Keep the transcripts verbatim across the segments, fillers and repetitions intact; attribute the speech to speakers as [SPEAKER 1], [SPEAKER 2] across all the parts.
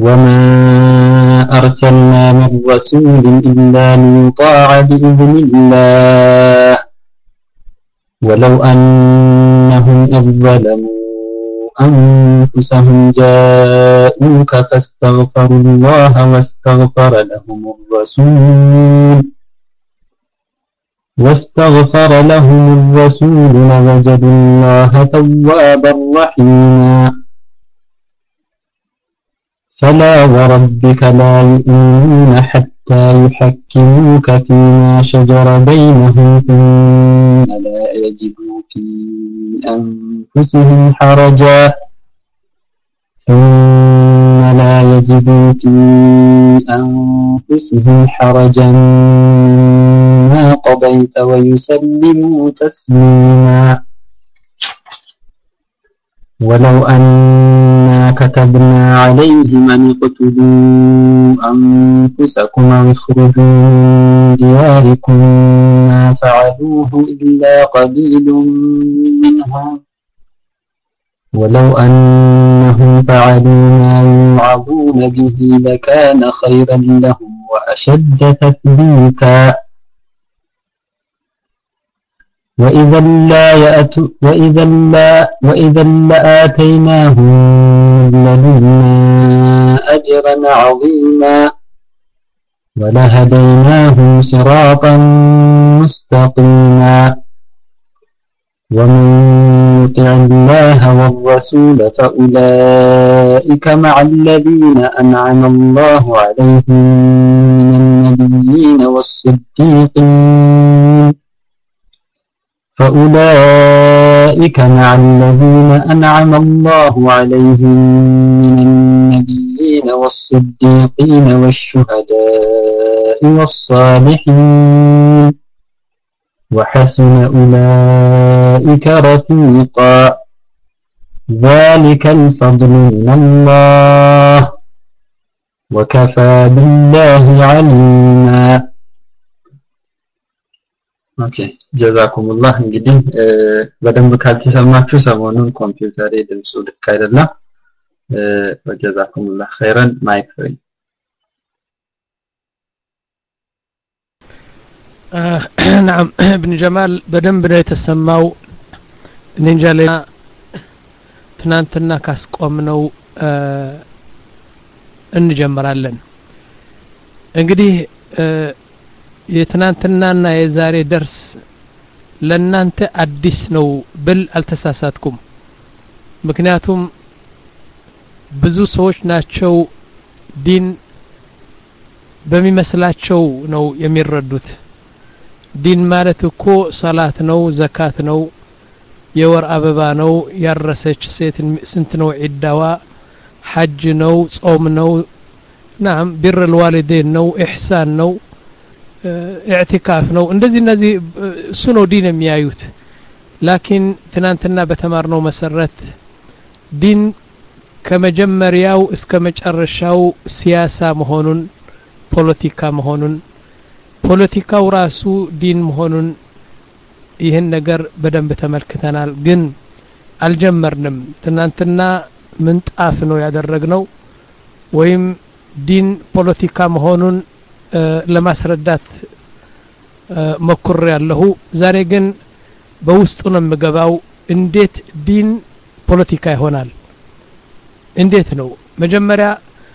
[SPEAKER 1] وما أرسلنا من رسول إلا ليطاع بإذن الله ولو أنهم إذ ظلموا أنفسهم جاءوك فاستغفروا الله واستغفر لهم الرسول واستغفر لهم الرسول لوجدوا الله توابا رحيما فلا وربك لا يؤمنون حتى يحكموك فيما شجر بينهم ثم لا يجدوا في أنفسهم حرجا ثم لا يجدوا في أنفسهم حرجا مما قضيت ويسلموا تسليما ولو أنا كتبنا عليهم أن اقتلوا أنفسكم أو اخرجوا من دياركم ما فعلوه إلا قليل منهم ولو أنهم فعلوا ما يوعظون به لكان خيرا لهم وأشد تثبيتا وإذا لا يأتوا وإذا لا وإذا لآتيناهم لدنا أجرا عظيما ولهديناهم صراطا مستقيما ومن يطع الله والرسول فأولئك مع الذين أنعم الله عليهم من النبيين والصديقين فأولئك مع الذين أنعم الله عليهم من النبيين والصديقين والشهداء والصالحين وحسن أولئك رفيقا ذلك الفضل من الله وكفى بالله عليما. ኦኬ ጀዛኩሙላህ። እንግዲህ በደንብ ካልተሰማችሁ ሰሞኑን ኮምፒውተሬ ድምፁ ልክ አይደለም። ወጀዛኩሙላህ ኸይረን ማይክ ፍሪ።
[SPEAKER 2] نعم ابن جمال በደንብ ነው የተሰማው። እንጃ ለና ትናንትና ካስቆምነው እንጀምራለን። እንግዲህ የትናንትናና የዛሬ ደርስ ለናንተ አዲስ ነው ብል አልተሳሳትኩም። ምክንያቱም ብዙ ሰዎች ናቸው ዲን በሚመስላቸው ነው የሚረዱት። ዲን ማለት እኮ ሰላት ነው፣ ዘካት ነው፣ የወር አበባ ነው፣ ያረሰች ሴት ስንት ነው ዒዳዋ፣ ሐጅ ነው፣ ጾም ነው፣ نعم بر الوالدين ነው፣ ኢህሳን ነው፣ ኢዕቲካፍ ነው። እንደዚህ እነዚህ እሱ ነው ዲን የሚያዩት። ላኪን ትናንትና በተማርነው መሰረት ዲን ከመጀመሪያው እስከ መጨረሻው ሲያሳ መሆኑን፣ ፖለቲካ መሆኑን፣ ፖለቲካው ራሱ ዲን መሆኑን ይህን ነገር በደንብ ተመልክተናል። ግን አልጀመርንም። ትናንትና ምንጣፍ ነው ያደረግነው ወይም ዲን ፖለቲካ መሆኑን ለማስረዳት መኩር ያለሁ። ዛሬ ግን በውስጡ ነው የምገባው። እንዴት ዲን ፖለቲካ ይሆናል? እንዴት ነው? መጀመሪያ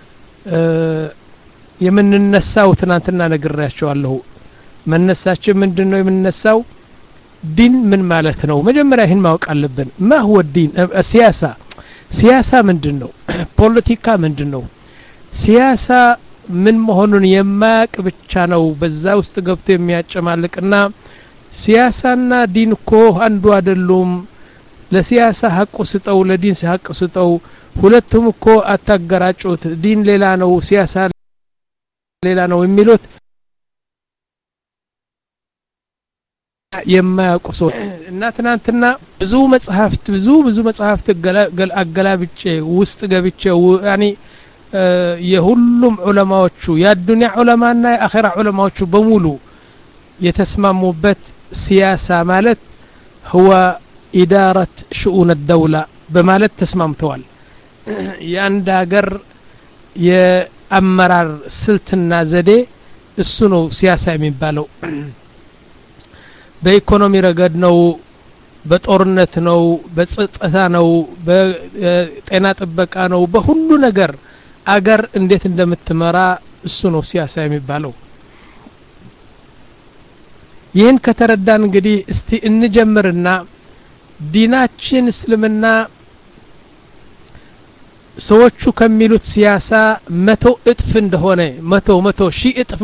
[SPEAKER 2] የምንነሳው ትናንትና ነግሬያቸዋለሁ። መነሳችን ምንድነው? የምንነሳው ዲን ምን ማለት ነው? መጀመሪያ ይህን ማወቅ አለብን። ما هو الدين? ሲያሳ ሲያሳ ምንድነው? ፖለቲካ ምንድነው? ሲያሳ ምን መሆኑን የማያቅ ብቻ ነው በዛ ውስጥ ገብቶ የሚያጨማልቅና ሲያሳና ዲን እኮ አንዱ አይደሉም፣ ለሲያሳ ሐቁ ስጠው፣ ለዲን ሐቅ ስጠው፣ ሁለቱም እኮ አታገራጩት፣ ዲን ሌላ ነው ሲያሳ ሌላ ነው የሚሉት የማያውቁ ሰው እና ትናንትና ብዙ መጽሐፍት ብዙ ብዙ መጽሐፍት አገላብጬ ውስጥ ገብቼ ያኒ የሁሉም ዑለማዎቹ የዱንያ ዑለማና የአኺራ ዑለማዎቹ በሙሉ የተስማሙበት ሲያሳ ማለት هو إدارة شؤون الدولة በማለት ተስማምተዋል። የአንድ ሀገር የአመራር ስልትና ዘዴ እሱ ነው ሲያሳ የሚባለው በኢኮኖሚ ረገድ ነው በጦርነት ነው በጸጥታ ነው በጤና ጥበቃ ነው በሁሉ ነገር አገር እንዴት እንደምትመራ እሱ ነው ሲያሳ የሚባለው ይህን ከተረዳን እንግዲህ እስቲ እንጀምርና ዲናችን እስልምና ሰዎቹ ከሚሉት ሲያሳ መቶ እጥፍ እንደሆነ መቶ መቶ ሺህ እጥፍ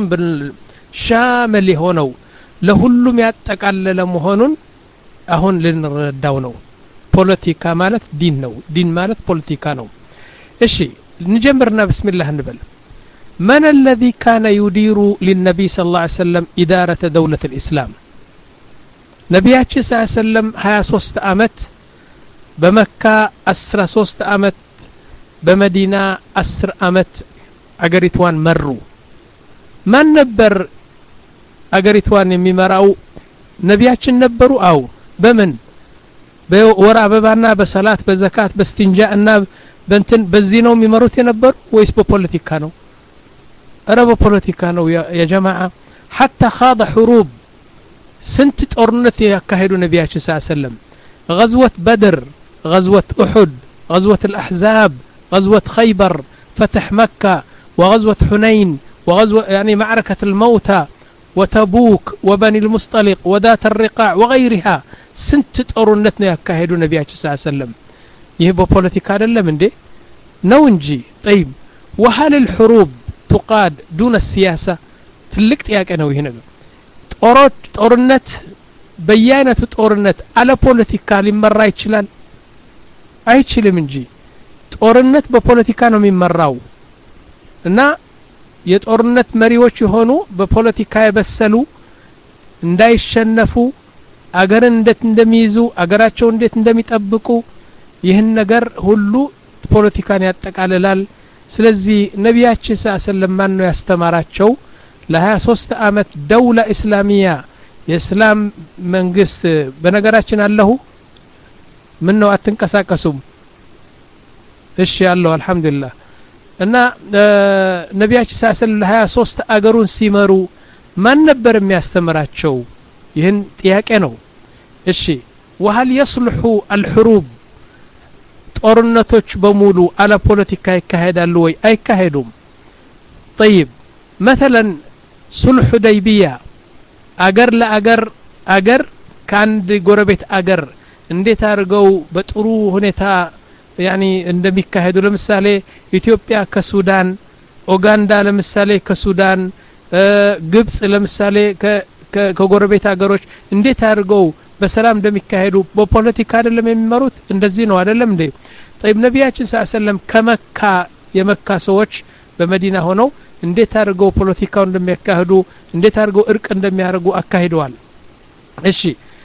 [SPEAKER 2] ሻመል የሆነው ለሁሉም ያጠቃለለ መሆኑን አሁን ልንረዳው ነው ፖለቲካ ማለት ዲን ነው ዲን ማለት ፖለቲካ ነው እሺ እንጀምርና بسم الله እንበል من الذي كان يدير للنبي صلى الله عليه وسلم إدارة دولة الإسلام نبياتي صلى الله عليه وسلم ሀያ ሶስት አመት በመካ አስራ ሶስት አመት በመዲና አስር አመት አገሪቷን መሩ ማን ነበር አገሪቷን የሚመራው ነቢያችን ነበሩ አው በምን በወር አበባና በሰላት በዘካት በስቲንጃና በእንትን በዚህ ነው የሚመሩት የነበሩ ወይስ በፖለቲካ ነው አረ በፖለቲካ ነው ያ ጀማዓ حتى خاض حروب ስንት ጦርነት ያካሄዱ ነቢያችን ሰለላሁ ዐለይሂ ወሰለም غزوة بدر غزوة أحد غزوة الأحزاب غزوة خيبر فتح مكة وغزوة حنين وغزوة يعني معركة الموتى وتبوك وبني المصطلق وذات الرقاع وغيرها سنت ጦርነት ነው ያካሄዱ ነቢያችን ሰለላሁ ዐለይሂ ወሰለም ይሄ በፖለቲካ አይደለም እንዴ ነው እንጂ طيب وهل الحروب تقاد دون السياسة ትልቅ ጥያቄ ነው ይሄ ነገር ጦሮት ጦርነት በየአይነቱ ጦርነት አለ ፖለቲካ ሊመራ ይችላል አይችልም እንጂ ጦርነት በፖለቲካ ነው የሚመራው እና የጦርነት መሪዎች የሆኑ በፖለቲካ የበሰሉ እንዳይሸነፉ አገርን እንዴት እንደሚይዙ አገራቸው እንዴት እንደሚጠብቁ ይህን ነገር ሁሉ ፖለቲካን ያጠቃልላል ስለዚህ ነቢያችን ሰለላሁ ዐለይሂ ወሰለም ማን ነው ያስተማራቸው ለ23 አመት ደውላ እስላሚያ የእስላም መንግስት በነገራችን አለሁ ምን ነው አትንቀሳቀሱም እሺ ያለው አልহামዱሊላህ እና ነቢያችን ሰለላሁ ዐለይሂ ወሰለም ለ23 አገሩን ሲመሩ ማን ነበር የሚያስተምራቸው ይህን ጥያቄ ነው እሺ وهل يصلح الحروب ጦርነቶች በሙሉ አለ ፖለቲካ ይካሄዳሉ ወይ አይካሄዱም طيب مثلا صلح حديبية አገር ለአገር አገር ካንድ ጎረቤት አገር እንዴት አድርገው በጥሩ ሁኔታ يعني እንደሚካሄዱ ለምሳሌ ኢትዮጵያ ከሱዳን ኡጋንዳ ለምሳሌ ከሱዳን ግብጽ ለምሳሌ ከጎረቤት አገሮች እንዴት አድርገው በሰላም እንደሚካሄዱ በፖለቲካ አይደለም የሚመሩት እንደዚህ ነው አይደለም እንዴ طيب ነቢያችን ሰለላሁ ዐለይሂ ወሰለም ከመካ የመካ ሰዎች በመዲና ሆነው እንዴት አድርገው ፖለቲካውን እንደሚያካሂዱ እንዴት አድርገው እርቅ እንደሚያደርጉ አካሂደዋል እሺ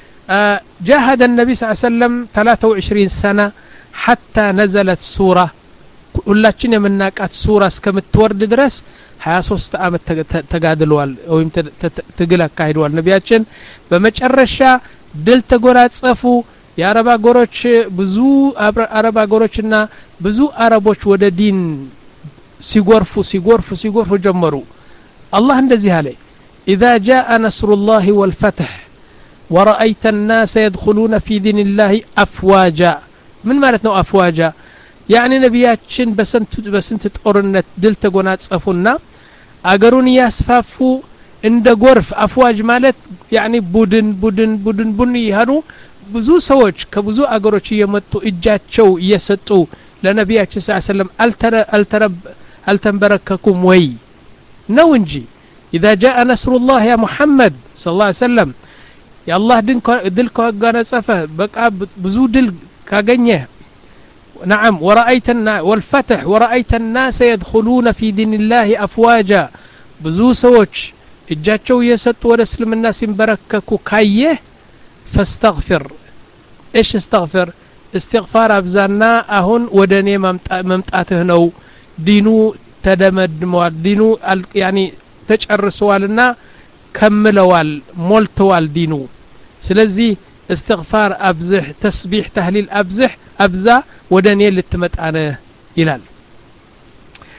[SPEAKER 2] جاهد النبي صلى الله عليه وسلم ثلاثة وعشرين سنة حتى نزلت سورة ሁላችን የምናቃት ሱራ እስከምትወርድ ድረስ ሀያ ሶስት አመት ተጋድለዋል ወይም ትግል አካሂደዋል ነቢያችን በመጨረሻ ድል ተጎናጸፉ የአረብ አገሮች ብዙ አረብ አገሮችና ብዙ አረቦች ወደ ዲን ሲጎርፉ ሲጎርፉ ሲጎርፉ ጀመሩ አላህ እንደዚህ አለ اذا جاء نصر الله والفتح ورأيت الناس يدخلون في دين الله افواجا من معناته افواجا يعني ነቢያችን በስንት በስንት ጦርነት ድል ተጎናጸፉና አገሩን ያስፋፉ እንደ ጎርፍ አፍዋጅ ማለት يعني ቡድን ቡድን ቡድን ቡን ይሃኑ ብዙ ሰዎች ከብዙ አገሮች እየመጡ እጃቸው እየሰጡ ለነቢያችን ሰለላሁ ዐለይሂ ወሰለም አልተረብ አልተንበረከኩም ወይ ነው እንጂ اذا جاء نصر الله يا محمد صلى الله عليه وسلم يا الله ድል ከጎናጸፈ በቃ ብዙ ድል ካገኘ نعم ورأيت والفتح ورأيت الناس يدخلون في دين الله أفواجا ብዙ ሰዎች እጃቸው እየሰጡ ወደ እስልምና ሲንበረከኩ ካየህ فاستغفر ايش استغفر استغفار አብዛና አሁን ወደኔ መምጣትህ ነው ዲኑ ተደመድሟል ዲኑ يعني ተጨርሰዋልና ከመለዋል ሞልተዋል ዲኑ ስለዚህ استغفار أبزح تسبيح تهليل أبزح أبزا ودنيا للتمتعنى إلال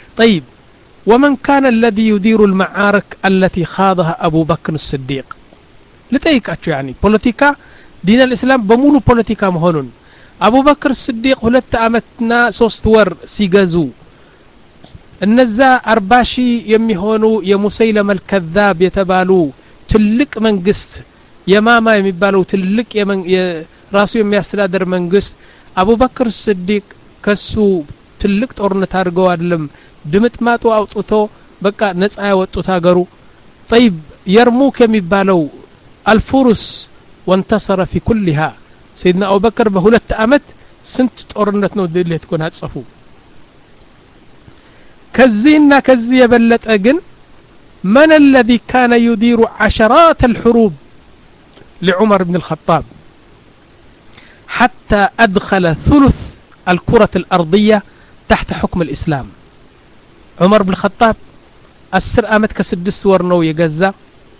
[SPEAKER 2] طيب ومن كان الذي يدير المعارك التي خاضها أبو بكر الصديق لتيكاتشو يعني بوليتيكا دين الإسلام بمولو بوليتيكا مهونون أبو بكر الصديق ሁለት አመትና ሶስት ወር ሲገዙ እነዛ አርባ ሺህ የሚሆኑ የሙሰይለመ الكذاب የተባሉ ትልቅ መንግስት የማማ የሚባለው ትልቅ የራሱ የሚያስተዳድር መንግስት አቡበክር الصديق ከሱ ትልቅ ጦርነት አድርገው አይደለም ድምጥማጡ አውጥቶ በቃ ነፃ ያወጡት ሀገሩ طيب يرموك የሚባለው الفرس وانتصر في كلها سيدنا أبو بكر بهولت أمت سنت ጦርነት ነው ድል የተጎናጸፉ كزينا كزي يبلت أجن من الذي كان يدير عشرات الحروب لعمر بن الخطاب حتى أدخل ثلث الكرة الأرضية تحت حكم الإسلام عمر بن الخطاب أسر أمت كسدس ورنو يجزا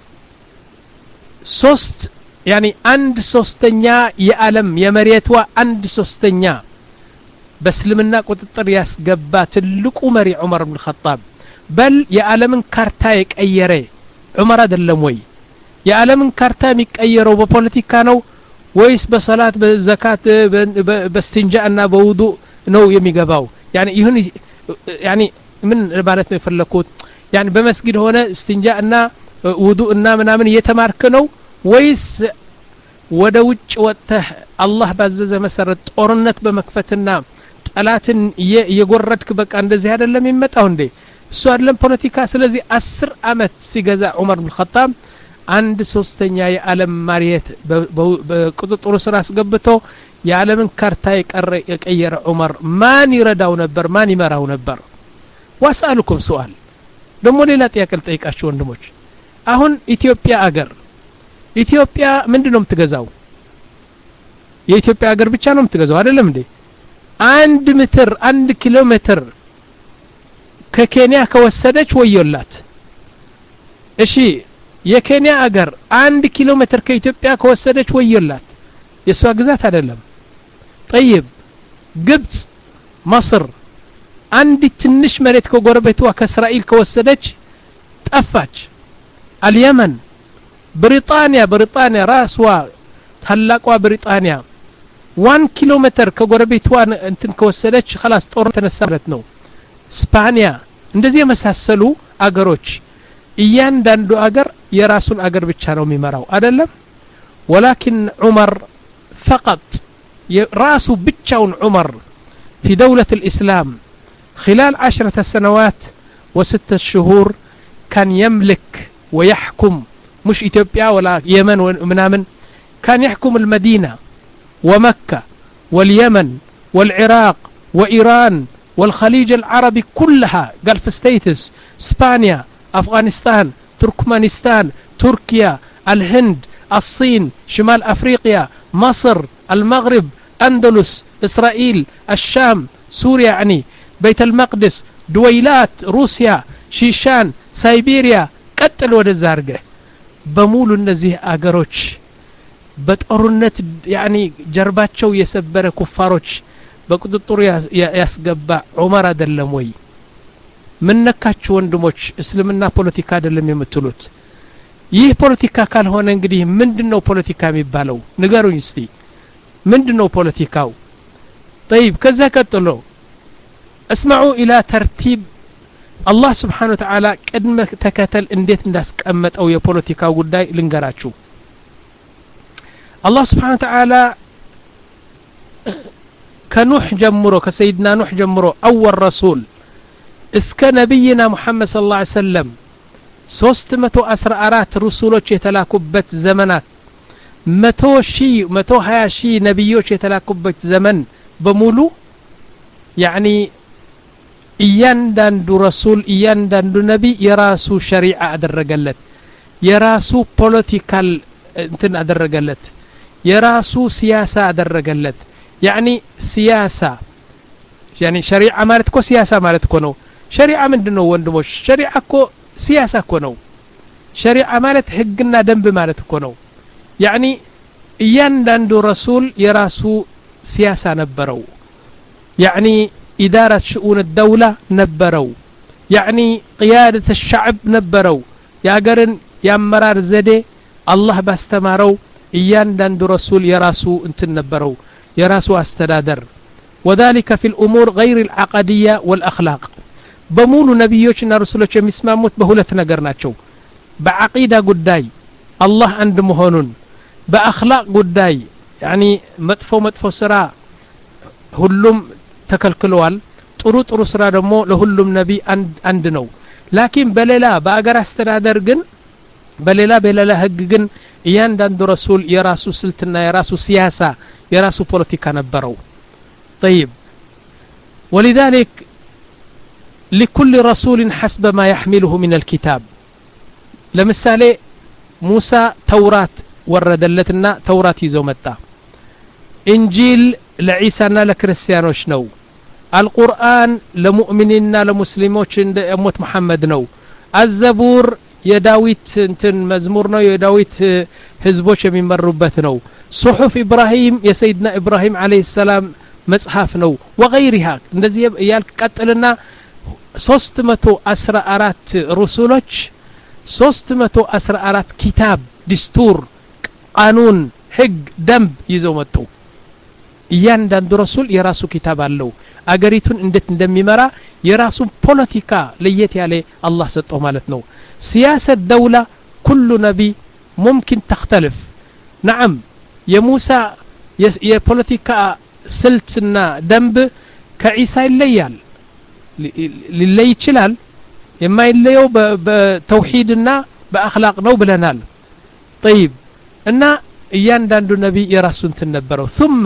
[SPEAKER 2] سوست يعني عند سوستنيا يعلم يمريتوا عند سوستنيا بس لمنا قططر ياسقبا تلقو مري عمر بن الخطاب بل يعلمن كارتا يقيره عمر አይደለም ወይ يعلمن كارتا የሚቀየረው በፖለቲካ ነው ወይስ በሰላት በዘካት በስተንጃና በውዱእ ነው የሚገባው يعني ይሁን يعني ምን ማለት ነው የፈለኩት يعني በመስጊድ ሆነ استنجاءና ውዱእና ምናምን እየተማርክ ነው ወይስ ወደ ውጭ ወጥተህ አላህ ባዘዘ መሰረት ጦርነት በመክፈትና ጠላትን እየጎረድክ በቃ እንደዚህ አይደለም የሚመጣው እንዴ እሱ አይደለም ፖለቲካ ስለዚህ አስር አመት ሲገዛ ዑመር ኢብኑ ኸጣብ አንድ ሶስተኛ የዓለም ማሪየት በቁጥጥሩ ስር አስገብቶ የዓለምን ካርታ የቀየረ ዑመር ማን ይረዳው ነበር ማን ይመራው ነበር ወاسالكم سؤال ደሞ ሌላ ጥያቄ ልጠይቃችሁ ወንድሞች አሁን ኢትዮጵያ አገር ኢትዮጵያ ምንድነው የምትገዛው የኢትዮጵያ ሀገር ብቻ ነው የምትገዛው አይደለም እንዴ አንድ ሜትር አንድ ኪሎ ሜትር ከኬንያ ከወሰደች ወዮላት እሺ የኬንያ ሀገር አንድ ኪሎ ሜትር ከኢትዮጵያ ከወሰደች ወዮላት የሷ ግዛት አይደለም طيب ግብጽ مصر አንድ ትንሽ መሬት ከጎረቤቷ ከእስራኤል ከወሰደች ጠፋች اليمن بريطانيا بريطانيا راسوا ታላቋ ብሪጣንያ واحد كيلومتر ከጎረቤቷ እንትን ከወሰደች خلاص ጦር ተነሳለት ነው ስፓኒያ እንደዚህ የመሳሰሉ አገሮች እያንዳንዱ አገር የራሱን አገር ብቻ ነው የሚመራው አይደለም ولكن عمر فقط راسه ብቻውን عمر في دولة الإسلام خلال عشرة سنوات وستة شهور كان يملك ويحكم مش إثيوبيا ولا يمن ومنامن كان يحكم المدينة ومكة واليمن والعراق وإيران والخليج العربي كلها جلف ستيتس اسبانيا أفغانستان تركمانستان تركيا الهند الصين شمال أفريقيا مصر المغرب أندلس إسرائيل الشام سوريا يعني بيت المقدس دويلات روسيا شيشان سيبيريا قتل ودزارقه بمولو النزيه አገሮች በጦርነት يعني ጀርባቸው የሰበረ ኩፋሮች በቁጥጥሩ ያስገባ ዑመር አይደለም ወይ ምን ነካችሁ ወንድሞች እስልምና ፖለቲካ አይደለም የምትሉት ይህ ፖለቲካ ካልሆነ እንግዲህ ምንድነው ፖለቲካ የሚባለው ንገሩኝ እስቲ ምንድነው ፖለቲካው طيب ከዛ ቀጥሎ اسمعوا الى ترتيب الله سبحانه وتعالى قدم تكتل እንዴት እንዳስቀመጠው የፖለቲካው ጉዳይ ልንገራችሁ الله سبحانه وتعالى كنوح جمرو كسيدنا نوح جمرو أول رسول اسك نبينا محمد صلى الله عليه وسلم ሶስት መቶ አስራ አራት رسولوች የተላኩበት ዘመናት መቶ ሺህ መቶ ሃያ ሺህ ነብዮች የተላኩበት ዘመን በሙሉ يعني እያንዳንዱ ረሱል እያንዳንዱ ነብይ የራሱ ሸሪዓ አደረገለት የራሱ ፖለቲካል እንትን አደረገለት የራሱ ሲያሳ አደረገለት يعني سياسة يعني شريعة ማለት እኮ ሲያሳ ማለት እኮ ነው ሸሪዓ ምንድነው ወንድሞች ሸሪዓ እኮ ሲያሳ እኮ ነው ሸሪዓ ማለት ህግና ደንብ ማለት እኮ ነው يعني እያንዳንዱ ረሱል የራሱ ሲያሳ ነበረው يعني إدارة شؤون الدولة نبروا يعني قيادة الشعب نبروا يا قرن يا مرار زدي الله باستمارو እያንዳንዱ رسول يراسو انت نبروا يراسو استدادر وذلك في الأمور غير العقدية والأخلاق بمولو نبيوچنا رسولوچ የሚስማሙት በሁለት ነገር ናቸው بعقيدة ጉዳይ الله عند መሆኑን በአخلاق ጉዳይ يعني መጥፎ መጥፎ ስራ ሁሉም ተከልክለዋል ጥሩ ጥሩ ስራ ደግሞ ለሁሉም ነቢ አንድ አንድ ነው ላኪን በሌላ በአገር አስተዳደር ግን በሌላ በሌላ ህግ ግን እያንዳንዱ ረሱል የራሱ ስልትና የራሱ ሲያሳ የራሱ ፖለቲካ ነበረው طيب ولذلك لكل رسول حسب ما يحمله من الكتاب ለምሳሌ ሙሳ ተውራት ወረደለትና ተውራት ይዘው መጣ እንጂል ለዒሳና ለክርስቲያኖች ነው القرآن لمؤمنينا لمسلموች እንደ እሞት መሐመድ ነው الزبور የዳዊት እንትን መዝሙር ነው የዳዊት ህዝቦች የሚመሩበት ነው صحف ابراهيم የሰይድና ኢብራሂም አለይሂ ሰላም መጽሐፍ ነው وغيرها እንደዚህ ያልክ ቀጥልና ሶስት መቶ አስራ አራት رسولዎች ሶስት መቶ አስራ አራት ኪታብ ዲስቱር ቃኑን ህግ ደንብ ይዘው መጡ እያንዳንዱ ረሱል የራሱ ኪታብ አለው አገሪቱን እንዴት እንደሚመራ የራሱ ፖለቲካ ለየት ያለ አላህ ሰጠው ማለት ነው سياسة الدولة كل نبي ممكن تختلف نعم يا موسى يا بوليتيكا سلتنا دنب كعيسى الليال للي يشلال يما يليو بتوحيدنا بأخلاقنا وبلنال طيب إن يانداندو نبي يراسون تنبروا ثم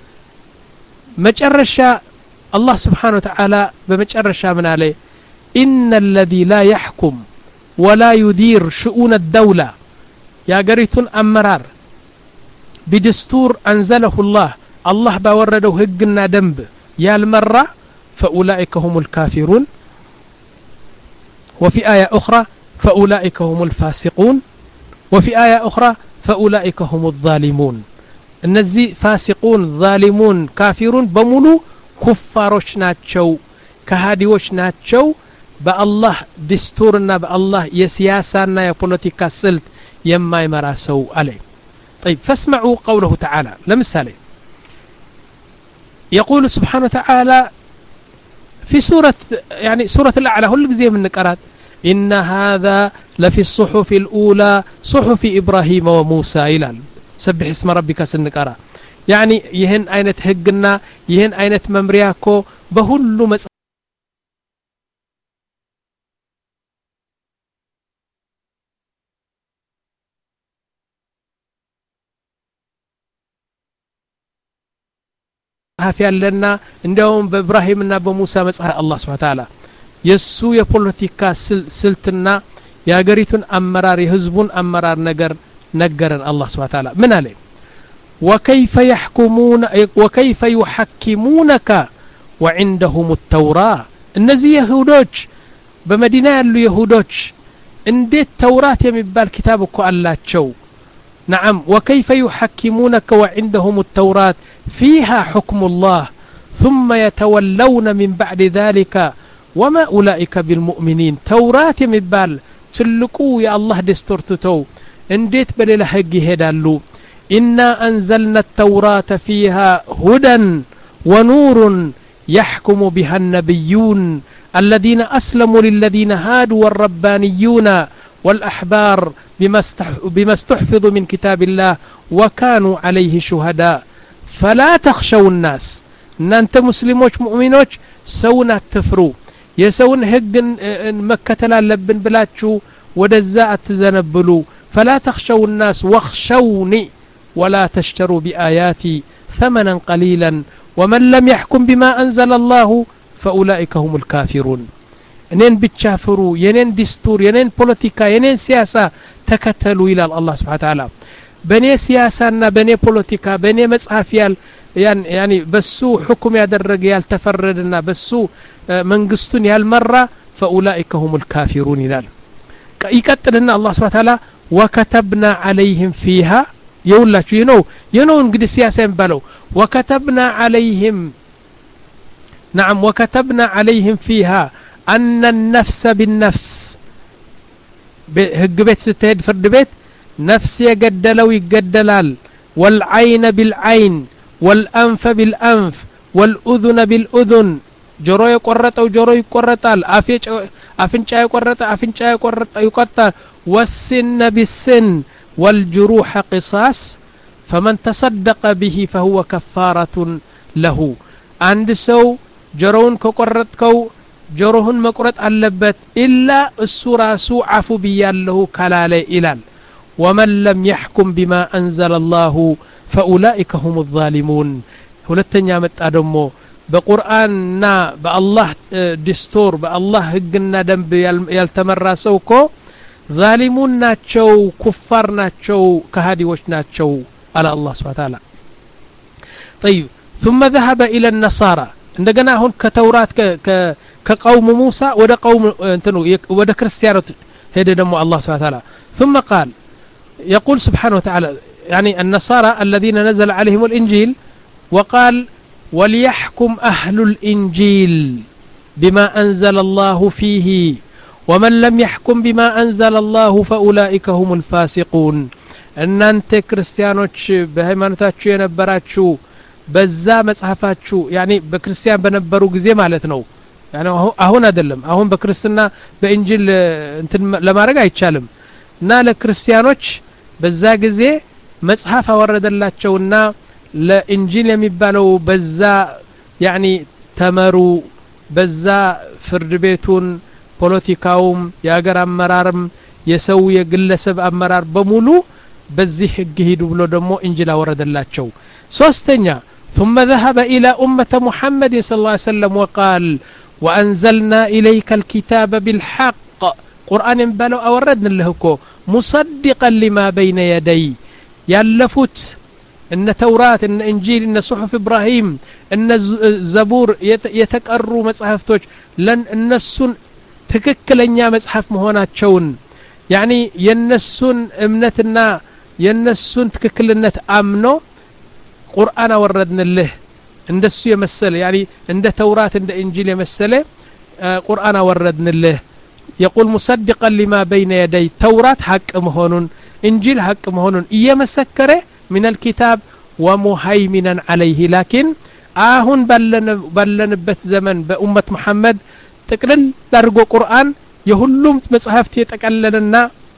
[SPEAKER 2] مجرشا الله سبحانه وتعالى بمجرشا من عليه إن الذي لا يحكم ولا يدير شؤون الدولة يا قريتون أمرار بدستور أنزله الله الله باورده هجنا دنب يا المرة فأولئك هم الكافرون وفي آية أخرى فأولئك هم الفاسقون وفي آية أخرى فأولئك هم الظالمون النزي فاسقون ظالمون كافرون بمولو كفاروش ناتشو كهاديوش ناتشو بالله دستورنا بالله يسياسنا يا بوليتيكا سلت يما يمراسو عليه طيب فاسمعوا قوله تعالى لمثال يقول سبحانه وتعالى في سورة يعني سورة الأعلى هل زي من نقرات إن هذا لفي الصحف الأولى صحف إبراهيم وموسى إلى سبح اسم ربك سنقرا يعني يهن أينت هجنا يهن أينت ممرياكو بهل مس في لنا عندهم بإبراهيمنا بموسى مسح الله سبحانه وتعالى يسو يبوليتيكا سلتنا يا غريتون أمرار يهزبون أمرار نجر نجرن الله سبحانه وتعالى من عليه وكيف يحكمون وكيف يحكمونك وعندهم التوراة النزي يهودوش بمدينة اللي يهودوش عند التوراة يمبال كتابك الله تشو نعم وكيف يحكمونك وعندهم التوراة فيها حكم الله ثم يتولون من بعد ذلك وما أولئك بالمؤمنين توراة يمبال تلقوا يا الله دستورتو انديت بليل حق هدالو إنا أنزلنا التوراة فيها هدى ونور يحكم بها النبيون الذين أسلموا للذين هادوا والربانيون والأحبار بما استحفظوا من كتاب الله وكانوا عليه شهداء فلا تخشوا الناس أنت مسلموش مؤمنوش سونا تفرو يسون هج مكة لبن بلاتشو ودزاء تزنبلو فلا تخشوا الناس واخشوني ولا تشتروا بآياتي ثمنا قليلا ومن لم يحكم بما أنزل الله فأولئك هم الكافرون ينين بتشافروا ينين دستور ينين بوليتيكا ينين سياسة تكتلوا إلى الله سبحانه وتعالى بني سياسة بني بوليتيكا بني مصحفيال يعني يعني بسو حكم يدرج يال تفردنا بسو منقستون يال مرة فأولئك هم الكافرون إلى يكتلنا الله سبحانه وتعالى وكتبنا عليهم فيها يقولك ينو ينو نقد السياسة بلو وكتبنا عليهم نعم وكتبنا عليهم فيها أن النفس بالنفس هج بيت ستهد فرد بيت نفس يقدلو يقدلال والعين بالعين والأنف بالأنف والأذن بالأذن جرو يقرط أو جرو يقرطال أفنشا يقرط أفنشا يقرط يقرطال والسن بالسن والجروح قصاص فمن تصدق به فهو كفارة له عند سو جرون كقرطكو جروهن مقرط አለበት إلا السراس عفو بياله كلاله إلال ومن لم يحكم بما أنزل الله فأولئك هم الظالمون ሁለተኛ መጣ ደሞ በቁርአንና በአላህ ዲስቶር በአላህ ህግና ደንብ ያልተመራ ሰው እኮ ዛሊሙን ናቸው ኩፋር ናቸው ከሃዲዎች ናቸው አለ አላህ Subhanahu Wa Ta'ala طيب ثم ذهب إلى النصارى እንደገና አሁን ከተውራት ከቀውም ሙሳ ወደ ቀውም እንትኑ ወደ ክርስቲያኖች ሄደ ደሞ አላህ Subhanahu Wa Ta'ala ثم قال يقول سبحانه وتعالى يعني النصارى الذين نزل عليهم الإنجيل وقال وليحكم أهل الإنجيل بما أنزل الله فيه ومن لم يحكم بما أنزل الله فأولئك هم الفاسقون أن أنت كريستيانوش بهيمانتاتشو ينبراتشو بزا مصحفاتشو يعني بكريستيان بنبرو غزي معناتنو يعني አሁን አይደለም አሁን በክርስትና በእንጂል እንትን ለማድረግ አይቻልም እና ለክርስቲያኖች በዛ ጊዜ መጽሐፍ አወረደላቸውና ለእንጂል የሚባለው በዛ يعني ተመሩ በዛ ፍርድ ቤቱን ፖለቲካውም ያገር አመራርም የሰው የግለሰብ አመራር በሙሉ በዚህ ህግ ሄዱ ብሎ ደግሞ እንጂል አወረደላቸው ሶስተኛ ثم ذهب إلى أمة محمد صلى الله عليه وسلم وقال وأنزلنا إليك الكتاب بالحق قرآن بلو أوردنا لهكو مصدقا لما بين يدي يالفوت إن توراة إن إنجيل إن صحف إبراهيم إن الزبور يتكرروا مصحفتوش لن النسون تككلنيا مصحف مهونات شون يعني ينسون امنتنا ينسون تككلنت أمنو قرآن وردنا له እንደሱ የመሰለ يعني እንደ ተውራት እንደ እንጂል የመሰለ ቁርአን ወረድን له يقول مصدقا لما بين يدي توراة حق مهونن انجيل حق مهونن እየመሰከረ من الكتاب ومهيمنا عليه لكن አሁን ባለንበት ዘመን በኡመት መሐመድ ጥቅልል ላርጎ ቁርአን የሁሉም መጽሐፍት የተቀለለና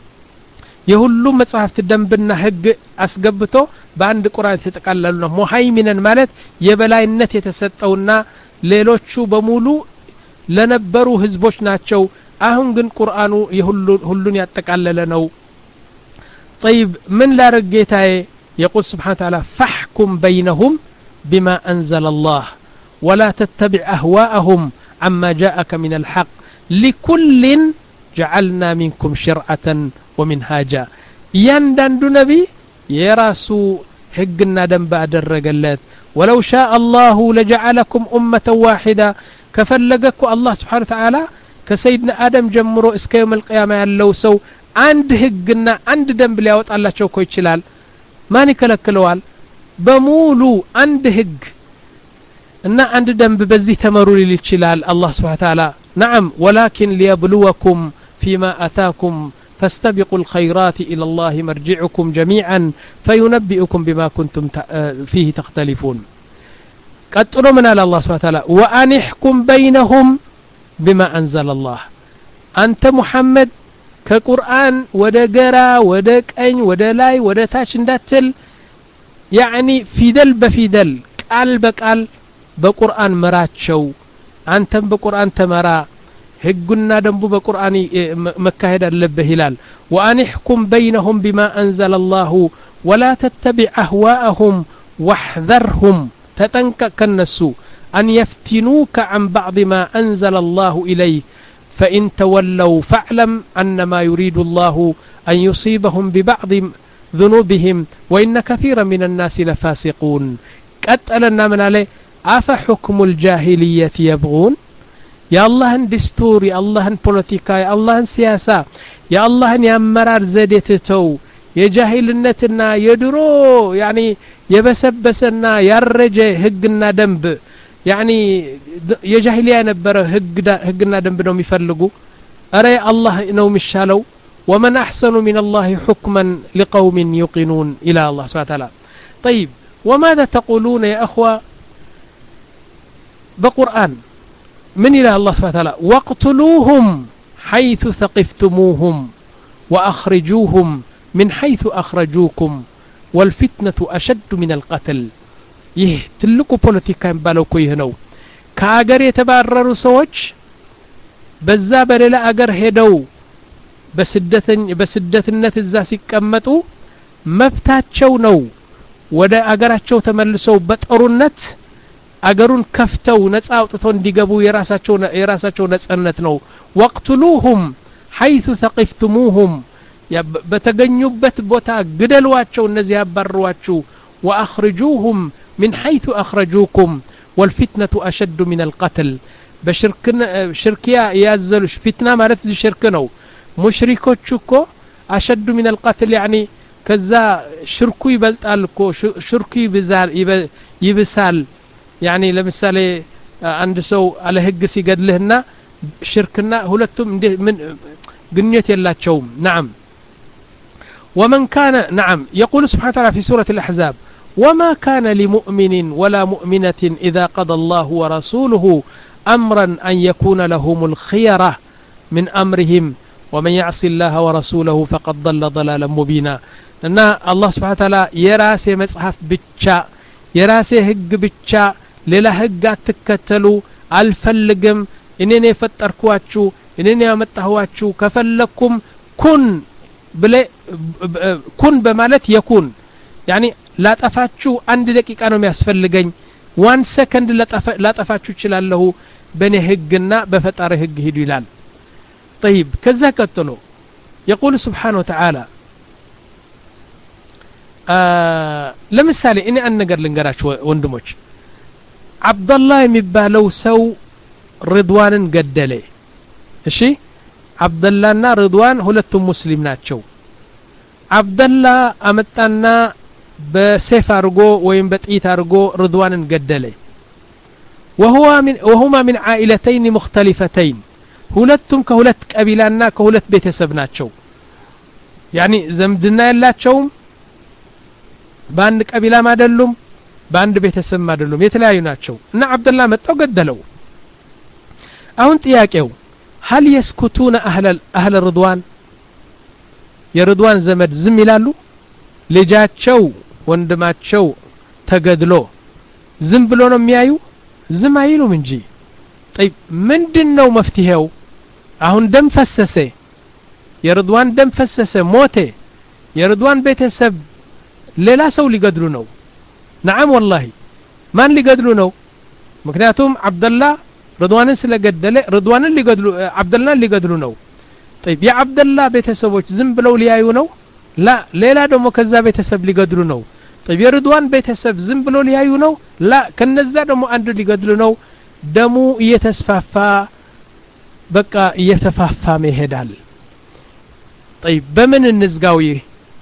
[SPEAKER 2] የሁሉም መጽሐፍት ደንብና ህግ አስገብቶ በአንድ ቁርአን የተጠቃለሉ ነው ሙሃይሚነን ማለት የበላይነት የተሰጠውና ሌሎቹ በሙሉ ለነበሩ ህዝቦች ናቸው አሁን ግን ቁርአኑ የሁሉን ያጠቃለለ ነው طيب من لا رجيتاي يقول سبحانه وتعالى فاحكم بينهم بما أنزل الله ولا تتبع أهواءهم عما جاءك من الحق لكل جعلنا منكم شرعة ومنهاجا يندندو نبي يراسو حقنا دنب أدرقلت ولو شاء الله لجعلكم أمة واحدة كفلقكوا الله سبحانه وتعالى كسيدنا آدم جمرو اسك يوم القيامة يالله سو عند حقنا عند دنب ليوت الله شوكو يتشلال ماني كلكلوال بمولو عند حق إن عند دنب بزي تمروا للتشلال الله سبحانه وتعالى نعم ولكن ليبلوكم فيما أتاكم فاستبقوا الخيرات إلى الله مرجعكم جميعا فينبئكم بما كنتم فيه تختلفون قتلوا من الله سبحانه وتعالى وأن احكم بينهم بما أنزل الله أنت محمد كقرآن ودقرا ودقين ودلاي ودتاش انداتل يعني فيدل بفيدل قال بقال بقرآن مراتشو أنتم بقرآن تمرا هجنا دنبو بقرآن مكاهد اللبه هلال وأن احكم بينهم بما أنزل الله ولا تتبع أهواءهم واحذرهم تتنكك النسو أن يفتنوك عن بعض ما أنزل الله إليك فإن تولوا فاعلم أنما يريد الله أن يصيبهم ببعض ذنوبهم وإن كثيرا من الناس لفاسقون قتلنا من عليه أفحكم الجاهلية يبغون يا الله دستور يا الله بوليتيكا يا الله سياسة يا الله يا مرار زديتتو يا جاهلنتنا يدرو يعني يبسبسنا يرجى هجنا دنب يعني የጃሂሊያ ነበረ ህግ ህግና ደንብ ነው የሚፈልጉ አረ አላህ ነው የሚሻለው ومن احسن من الله حكما لقوم يوقنون الى الله سبحانه وتعالى طيب وماذا تقولون يا اخوه بقران من الى الله سبحانه وتعالى واقتلوهم حيث ثقفتموهم واخرجوهم من حيث اخرجوكم والفتنه اشد من القتل ይህ ትልቁ ፖለቲካ የሚባለው እኮ ይሄ ነው ከአገር የተባረሩ ሰዎች በዛ በሌላ አገር ሄደው በስደተኝ በስደትነት እዛ ሲቀመጡ መብታቸው ነው ወደ አገራቸው ተመልሰው በጦርነት አገሩን ከፍተው ነፃ አውጥተው እንዲገቡ የራሳቸው የራሳቸው ነፃነት ነው ወቅትሉሁም حيث ثقفتموهم በተገኙበት ቦታ ግደሏቸው እነዚህ ያባረሯችሁ واخرجوهم من حيث اخرجوكم والفتنه اشد من القتل بشركنا شركيا يازلوا فتنه ማለት እዚ ሽርክ ነው ሙሽሪኮች እኮ اشد من القتل يعني ከዛ ሽርኩ ይበልጣል እኮ ሽርኩ ይብዛል ይብሳል يعني ለምሳሌ አንድ ሰው አለ ህግ ሲገድልህና ሽርክና ሁለቱም ምን ግንኙነት የላቸውም نعم ومن كان نعم يقول سبحانه وتعالى في سورة الأحزاب وما كان لمؤمن ولا مؤمنة إذا قضى الله ورسوله أمرا أن يكون لهم الخيرة من أمرهم ومن يعص الله ورسوله فقد ضل ضلالا مبينا أن الله سبحانه وتعالى يراسي مصحف بتشا يراسي هج بتشا للا هجات تكتلوا الفلقم إنني فتركواتشو إنني أمتهواتشو كفلكم كن كن بمالت يكون يعني لا طفاتشو عند دقيقه ነው የሚያስፈልገኝ one second لا طفاتشو ይችላልሁ በኔ ህግና በፈጣሪ ህግ ሄዱ ይላል طيب كذا ቀጥሎ يقول سبحانه وتعالى ለምሳሌ እኔ አንድ ነገር ልንገራችሁ ወንድሞች አብዱላህ የሚባለው ሰው ሪድዋንን ገደለ እሺ አብዱላህና ሪድዋን ሁለቱም ሙስሊም ናቸው አብዱላህ አመጣና በሰይፍ አርጎ ወይም በጥይት አርጎ ሪድዋንን ገደለ وهو من وهما من عائلتين مختلفتين ሁለቱም ከሁለት ቀቢላና ከሁለት ቤተሰብ ናቸው يعني ዘምድና ያላቸውም በአንድ ቀቢላም አይደሉም በአንድ ቤተሰብም አይደሉም የተለያዩ ናቸው እና አብዱላህ መጣው ገደለው አሁን ጥያቄው هل يسكتون اهل اهل الرضوان የርድዋን ዘመድ ዝም ይላሉ ልጃቸው ወንድማቸው ተገድሎ ዝም ብሎ ነው የሚያዩ ዝም አይሉም እንጂ طيب ምንድነው መፍትሄው አሁን ደም ፈሰሰ የርድዋን ደም ፈሰሰ ሞተ የርድዋን ቤተሰብ ሌላ ሰው ሊገድሉ ነው نعم والله ማን ሊገድሉ ነው ምክንያቱም አብዱላህ ሪድዋንን ስለገደለ ሪድዋንን ሊገድሉ አብዱላህን ሊገድሉ ነው طيب يا عبد الله ቤተሰቦች ዝም ብለው ሊያዩ ነው لا ሌላ ደግሞ ከዛ ቤተሰብ ሊገድሉ ነው طيب የሪድዋን ቤተሰብ ዝም ብለው ሊያዩ ነው لا ከነዛ ደግሞ አንዱ ሊገድሉ ነው ደሙ እየተስፋፋ በቃ እየተፋፋ መሄዳል طيب በምን እንዝጋው ይህ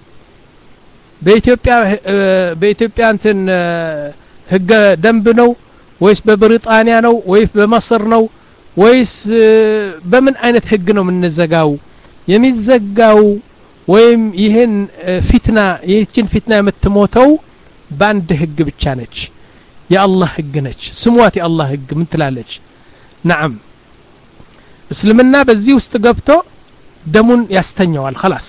[SPEAKER 2] በኢትዮጵያ በኢትዮጵያ እንትን ህገ ደንብ ነው ወይስ በብሪጣንያ ነው ወይስ በመስር ነው ወይስ በምን አይነት ህግ ነው የምንዘጋው የሚዘጋው ወይም ይሄን ፊትና ይህችን ፊትና የምትሞተው ባንድ ህግ ብቻ ነች የአላህ ህግ ነች ስሟት የአላህ ህግ ምን ትላለች نعم እስልምና በዚህ ውስጥ ገብቶ ደሙን ያስተኛዋል خلاص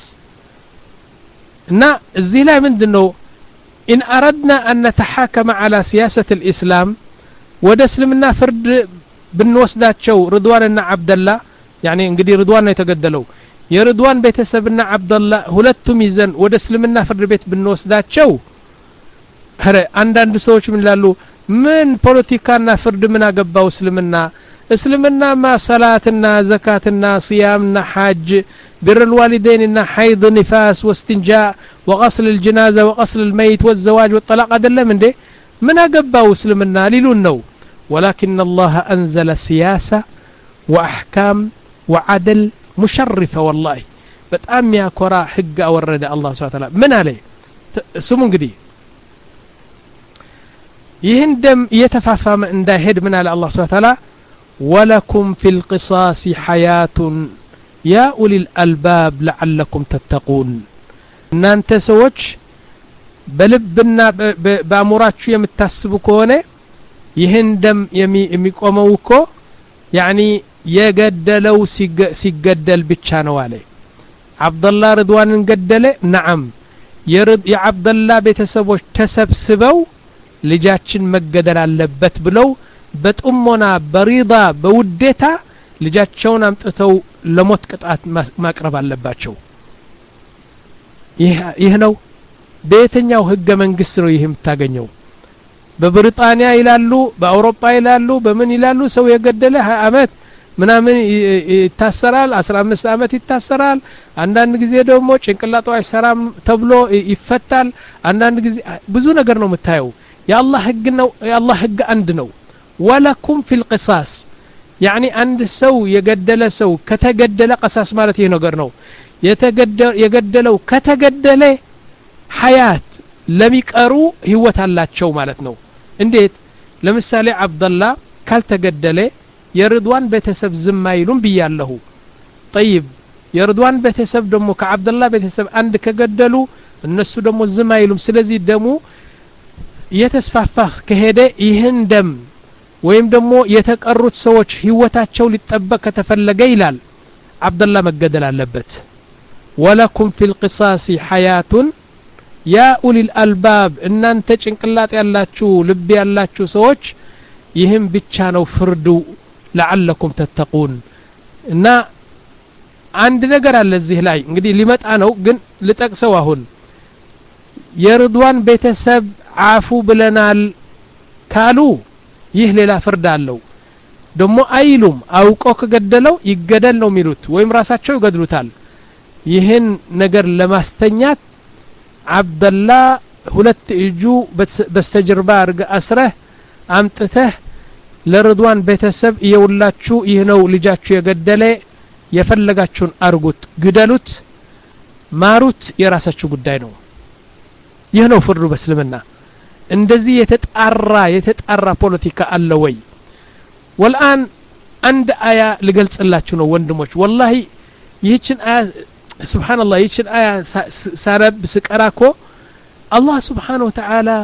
[SPEAKER 2] እና እዚህ ላይ ምንድነው ان اردنا ان نتحاكم على سياسه الاسلام ወደ እስልምና ፍርድ ብንወስዳቸው ሪድዋንና አብዱላህ يعني እንግዲህ ሪድዋን ነው የተገደለው የሪድዋን ቤተሰብና አብዱላህ ሁለቱም ይዘን ወደ እስልምና ፍርድ ቤት ብንወስዳቸው አረ አንዳንድ ሰዎች ምን ይላሉ ምን ፖለቲካና ፍርድ ምን አገባው እስልምና እስልምናማ ሰላትና ዘካትና ሲያምና ሐጅ بر الوالدين حيض نفاس واستنجاء وغسل الجنازه وغسل الميت والزواج والطلاق ادلم እንዴ ምን አገባው እስልምና ሊሉን ነው ولكن الله انزل سياسه واحكام وعدل مشرفه والله በጣም ያኮራ ህግ አወረደ አላህ Subhanahu Wa Ta'ala ምን አለ ስሙ እንግዲህ ይህን ደም እየተፋፋመ እንዳይሄድ ምን አለ አላህ Subhanahu Wa Ta'ala ወለኩም ፊል ቂሳስ ሐያቱን ያ ኡሊል አልባብ ለዓለኩም ተተቁን እናንተ ሰዎች በልብና በአእምሯችሁ የምታስቡ ከሆነ ይህን ደም የሚቆመው እኮ ያኒ የገደለው ሲገደል ብቻ ነው አለ አብዱላህ ርድዋንን ገደለ ነዓም የአብዱላህ ቤተሰቦች ተሰብስበው ልጃችን መገደል አለበት ብለው በጥሞና በሪዳ በውዴታ ልጃቸውን አምጥተው ለሞት ቅጣት ማቅረብ አለባቸው ይህ ነው በየትኛው ህገ መንግስት ነው ይህ የምታገኘው በብሪጣንያ ይላሉ በአውሮፓ ይላሉ በምን ይላሉ ሰው የገደለ ሃያ አመት ምናምን ይታሰራል አስራ አምስት አመት ይታሰራል አንዳንድ ጊዜ ደግሞ ጭንቅላቱ አይሰራም ተብሎ ይፈታል አንዳንድ ጊዜ ብዙ ነገር ነው የምታየው የአላህ ህግ ነው የአላህ ህግ አንድ ነው ወለኩም ፊል ቂሳስ يعني አንድ ሰው የገደለ ሰው ከተገደለ ቀሳስ ማለት ይሄ ነገር ነው የገደለው ከተገደለ ሐያት ለሚቀሩ ህይወት አላቸው ማለት ነው እንዴት ለምሳሌ አብዱላህ ካልተገደለ የርድዋን ቤተሰብ ዝም አይሉም ብያለሁ طيب የርድዋን ቤተሰብ ደግሞ ከአብዱላህ ቤተሰብ አንድ ከገደሉ እነሱ ደግሞ ዝም አይሉም ስለዚህ ደሙ የተስፋፋ ከሄደ ይህን ደም ወይም ደግሞ የተቀሩት ሰዎች ህይወታቸው ሊጠበቅ ከተፈለገ ይላል አብዱላህ መገደል አለበት ወለኩም ፊል ቂሳስ ሐያቱን ያ ኡሊል አልባብ እናንተ ጭንቅላት ያላችሁ ልብ ያላችሁ ሰዎች ይህም ብቻ ነው ፍርዱ ለዓለኩም ተተቁን እና አንድ ነገር አለ እዚህ ላይ እንግዲህ ሊመጣ ነው ግን ልጠቅሰው አሁን የርድዋን ቤተሰብ አፉ ብለናል ካሉ ይህ ሌላ ፍርድ አለው ደሞ አይሉም አውቆ ከገደለው ይገደል ነው የሚሉት ወይም ራሳቸው ይገድሉታል ይህን ነገር ለማስተኛት አብዱላህ ሁለት እጁ በስተጀርባ አርጋ አስረህ አምጥተህ ለርድዋን ቤተሰብ ይውላችሁ ይህ ነው ልጃችሁ የገደለ የፈለጋችሁን አርጉት ግደሉት ማሩት የራሳችሁ ጉዳይ ነው ይህ ነው ፍርዱ በእስልምና እንደዚህ የተጣራ የተጣራ ፖለቲካ አለ ወይ ወልአን አንድ አያ ልገልጽላችሁ ነው ወንድሞች ወላሂ ይህችን አያ ሱብሃንአላህ ይህችን አያ ሳረብ ስቀራኮ አላህ Subhanahu Wa Ta'ala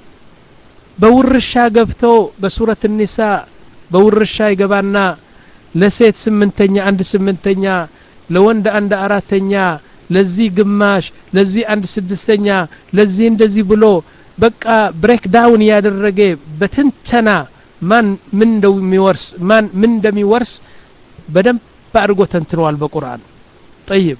[SPEAKER 2] በውርሻ ገብቶ በሱረት النሳ በውርሻ ይገባና ለሴት ስምንተኛ አንድ ስምንተኛ ለወንድ አንድ አራተኛ ለዚህ ግማሽ ለዚህ አንድ ስድስተኛ ለዚህ እንደዚህ ብሎ በቃ ብሬክ ዳውን ያደረገ በትንተና ማን ምን እንደሚወርስ ማን ምን እንደሚወርስ በደም ባርጎ ተንትኗል በቁርአን طيب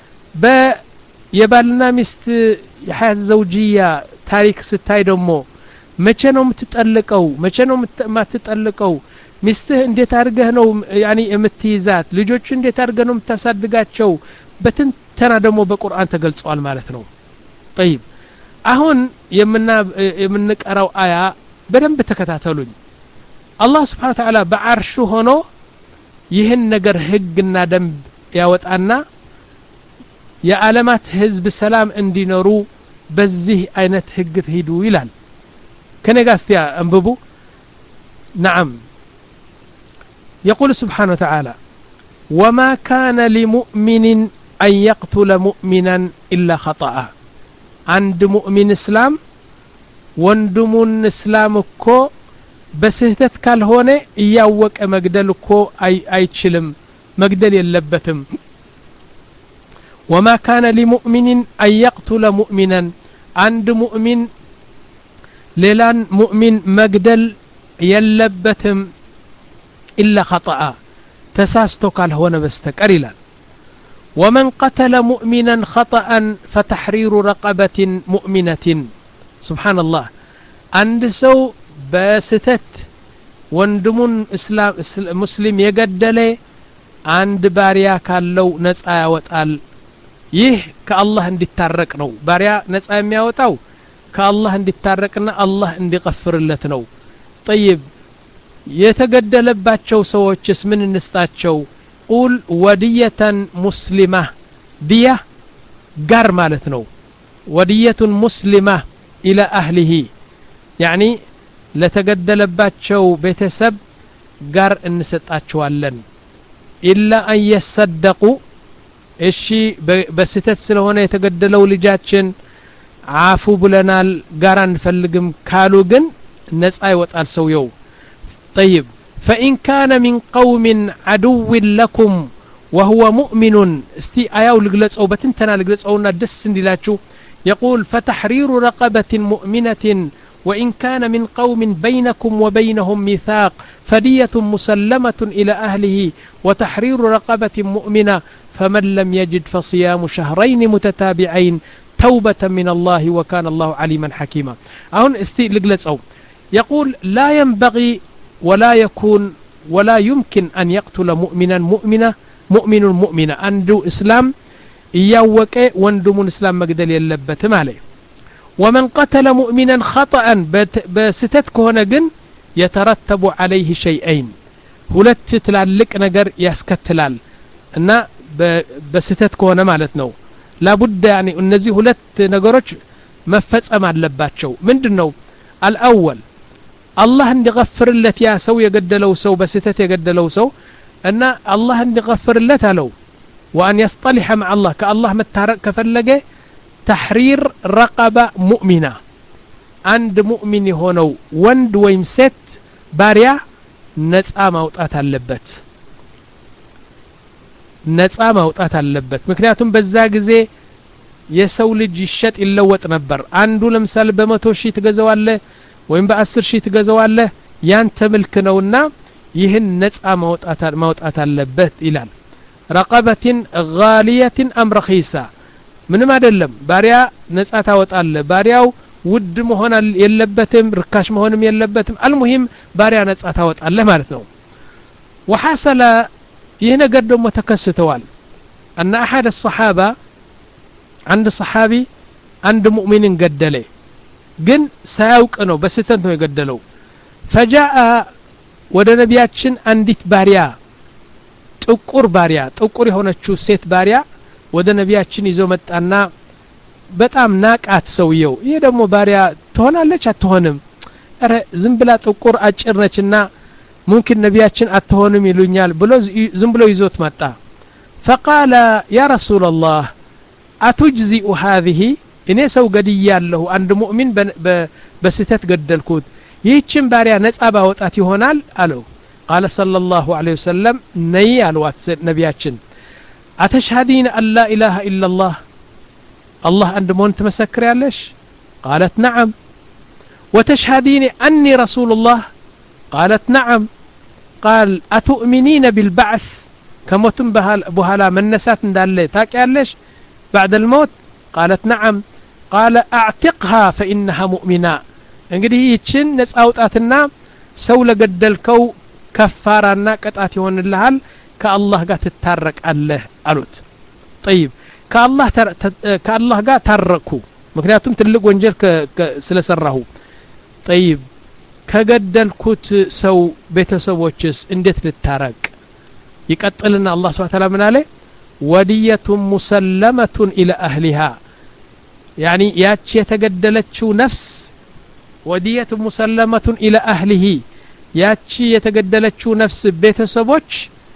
[SPEAKER 2] በየባልና ሚስት የሐያት ዘውጂያ ታሪክ ስታይ ደግሞ መቼ ነው የምትጠልቀው መቼ ነው የማትጠልቀው ሚስትህ እንዴት አድርገህ ነው ያኒ የምትይዛት ልጆች እንዴት አድርገህ ነው የምታሳድጋቸው በትንተና ደግሞ በቁርአን ተገልጿል ማለት ነው طيب አሁን የምና የምንቀራው አያ በደንብ ተከታተሉኝ አላህ Subhanahu Wa Ta'ala በአርሹ ሆኖ ይህን ነገር ህግና ደንብ ያወጣና የዓለማት ህዝብ ሰላም እንዲኖሩ በዚህ አይነት ህግ ሄዱ ይላል ከነጋስቲያ አንብቡ نعم يقول سبحانه وتعالى وما كان لمؤمن أن يقتل مؤمنا إلا خطأ عند مؤمن اسلام وندمون اسلام كو بسهتت كالهونه ياوق مقدل كو اي ايچلم مقدل يلبتم وما كان لمؤمن أن يقتل مؤمنا عند مؤمن ليلان مؤمن مقدل يلبتم إلا خطأ تساستو كالهونه بستكرلا ومن قتل مؤمنا خطأ فتحرير رقبة مؤمنة سبحان الله عند سو بستت وندمون اسلام مسلم يقدله عند باريا كالو نصا يوطال ይህ ከአላህ እንዲታረቅ ነው ባሪያ ነፃ የሚያወጣው ከአላህ እንዲታረቅና አላህ እንዲቀፍርለት ነው طيب የተገደለባቸው ሰዎችስ ምን እንስጣቸው ቁል ወዲየተን ሙስሊማ ዲያ ጋር ማለት ነው ወዲየቱን ሙስሊማ ኢላ አህሊሂ يعني ለተገደለባቸው ቤተሰብ ጋር እንሰጣቸዋለን ኢላ አን ይሰደቁ እሺ በስተት ስለሆነ የተገደለው ልጃችን አፉ ብለናል ጋር አንፈልግም ካሉ ግን ነፃ ይወጣል ሰውየው طيب فإن كان من قوم عدو لكم وهو مؤمن استي آياو لغلصو بتنتنا لغلصونا دس انديلاچو يقول فتحرير رقبة مؤمنة وإن كان من قوم بينكم وبينهم ميثاق فدية مسلمة إلى أهله وتحرير رقبة مؤمنة فمن لم يجد فصيام شهرين متتابعين توبة من الله وكان الله عليما حكيما أهون استي لغلصو يقول لا ينبغي ولا يكون ولا يمكن أن يقتل مؤمنا مؤمنة مؤمن مؤمنة عنده إسلام يوك وندم إسلام مقدل يلبت مالي ومن قتل مؤمنا خطأ بستتك هنا جن يترتب عليه شيئين ሁለት ትላልቅ ነገር ያስከትላል እና በስተትክ ሆነ ማለት ነው لابد يعني እነዚህ ሁለት ነገሮች መፈጸም አለባቸው ምንድነው الأول الله እንዲغفርለት ያ ሰው የገደለው ሰው በስተት የገደለው ሰው እና الله እንዲغفርለት አለው وأن يصطلح مع الله كالله متارك كفلجه تحرير رقبة مؤمنة عند مؤمن هونو وند ويم ست باريا ነፃ ማውጣት አለበት ነፃ ማውጣት አለበት ምክንያቱም በዛ ጊዜ የሰው ልጅ ይሸጥ ይለወጥ ነበር አንዱ ለምሳሌ በመቶ ሺህ ትገዛዋለ ወይም በ10 ሺህ ትገዛዋለ ያንተ ምልክ ነውና ይህን ነፃ ማውጣት ማውጣት አለበት ይላል رقبة غالية أم رخيصة ምንም አይደለም ባሪያ ነፃ ታወጣለ ባሪያው ውድ መሆን የለበትም ርካሽ መሆንም የለበትም المهم ባሪያ ነፃ ታወጣለ ማለት ነው وحصل ይህ ነገር ደግሞ ተከስተዋል ان احد الصحابه عند صحابي عند مؤمن ገደለ ግን ሳያውቅ ነው በስተት ነው የገደለው فجاء ወደ ነቢያችን አንዲት ባሪያ ጥቁር ባሪያ ጥቁር የሆነችው ሴት ባሪያ ወደ ነቢያችን ይዞ መጣና በጣም ናቃት ሰውየው ይሄ ደግሞ ባሪያ ትሆናለች አትሆንም አረ ዝም ብላ ጥቁር አጭር ነችና ممكن ነቢያችን አትሆንም ይሉኛል ብሎ ዝም ብሎ ይዞት መጣ فقال يا رسول الله اتجزئ هذه እኔ ሰው ገድያለሁ አንድ ሙእሚን በስተት ገደልኩት ይህችን ባሪያ ነፃ ባወጣት ይሆናል አለው قال صلى الله عليه وسلم ني الوات ነቢያችን أتشهدين أن لا إله إلا الله الله عند مون تمسكر يالش قالت نعم وتشهدين أني رسول الله قالت نعم قال أتؤمنين بالبعث كموتم بهلا من نسات ندالي تاك يالش بعد الموت قالت نعم قال أعتقها فإنها مؤمنة انقدي يتشن نسأوتاتنا سولة قدلكو كفارانا قطعت يهون اللهال كالله قا تتارك الله قالوت طيب كالله تر... كالله قا تاركو مكنياتهم تلق وانجل ك... ك... سلسره طيب كقدلكوت سو بيتسووچس اندت للتارك يقتلنا الله سبحانه وتعالى من عليه ودية مسلمة إلى أهلها يعني ياتش يتقدلتشو نفس ودية مسلمة إلى أهله ياتش يتقدلتشو نفس بيتسووچ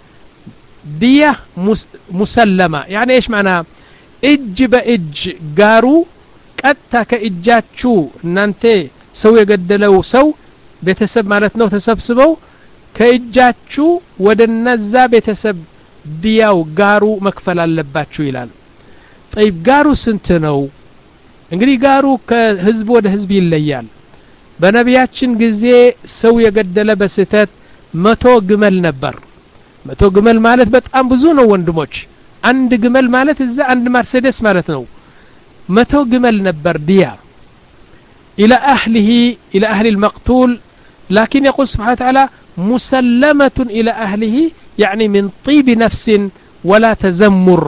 [SPEAKER 2] دية مسلمة يعني ايش معناها اج باج قارو قتا كاجاتشو نانتي سو يقدلو سو بيتسب مالتنو تسبسبو كاجاتشو ودنزا بيتسب دياو قارو مكفل اللباتشو يلال طيب قارو سنتنو انقري قارو كهزب ود هزب يليال بنبياتشن قزي سو يقدل بستات متو قمل نبر መቶ ግመል ማለት በጣም ብዙ ነው ወንድሞች አንድ ግመል ማለት እዛ አንድ መርሴዲስ ማለት ነው መቶ ግመል ነበር ዲያ الى اهله الى اهل المقتول لكن يقول سبحانه وتعالى مسلمة الى اهله يعني من طيب نفس ولا تزمر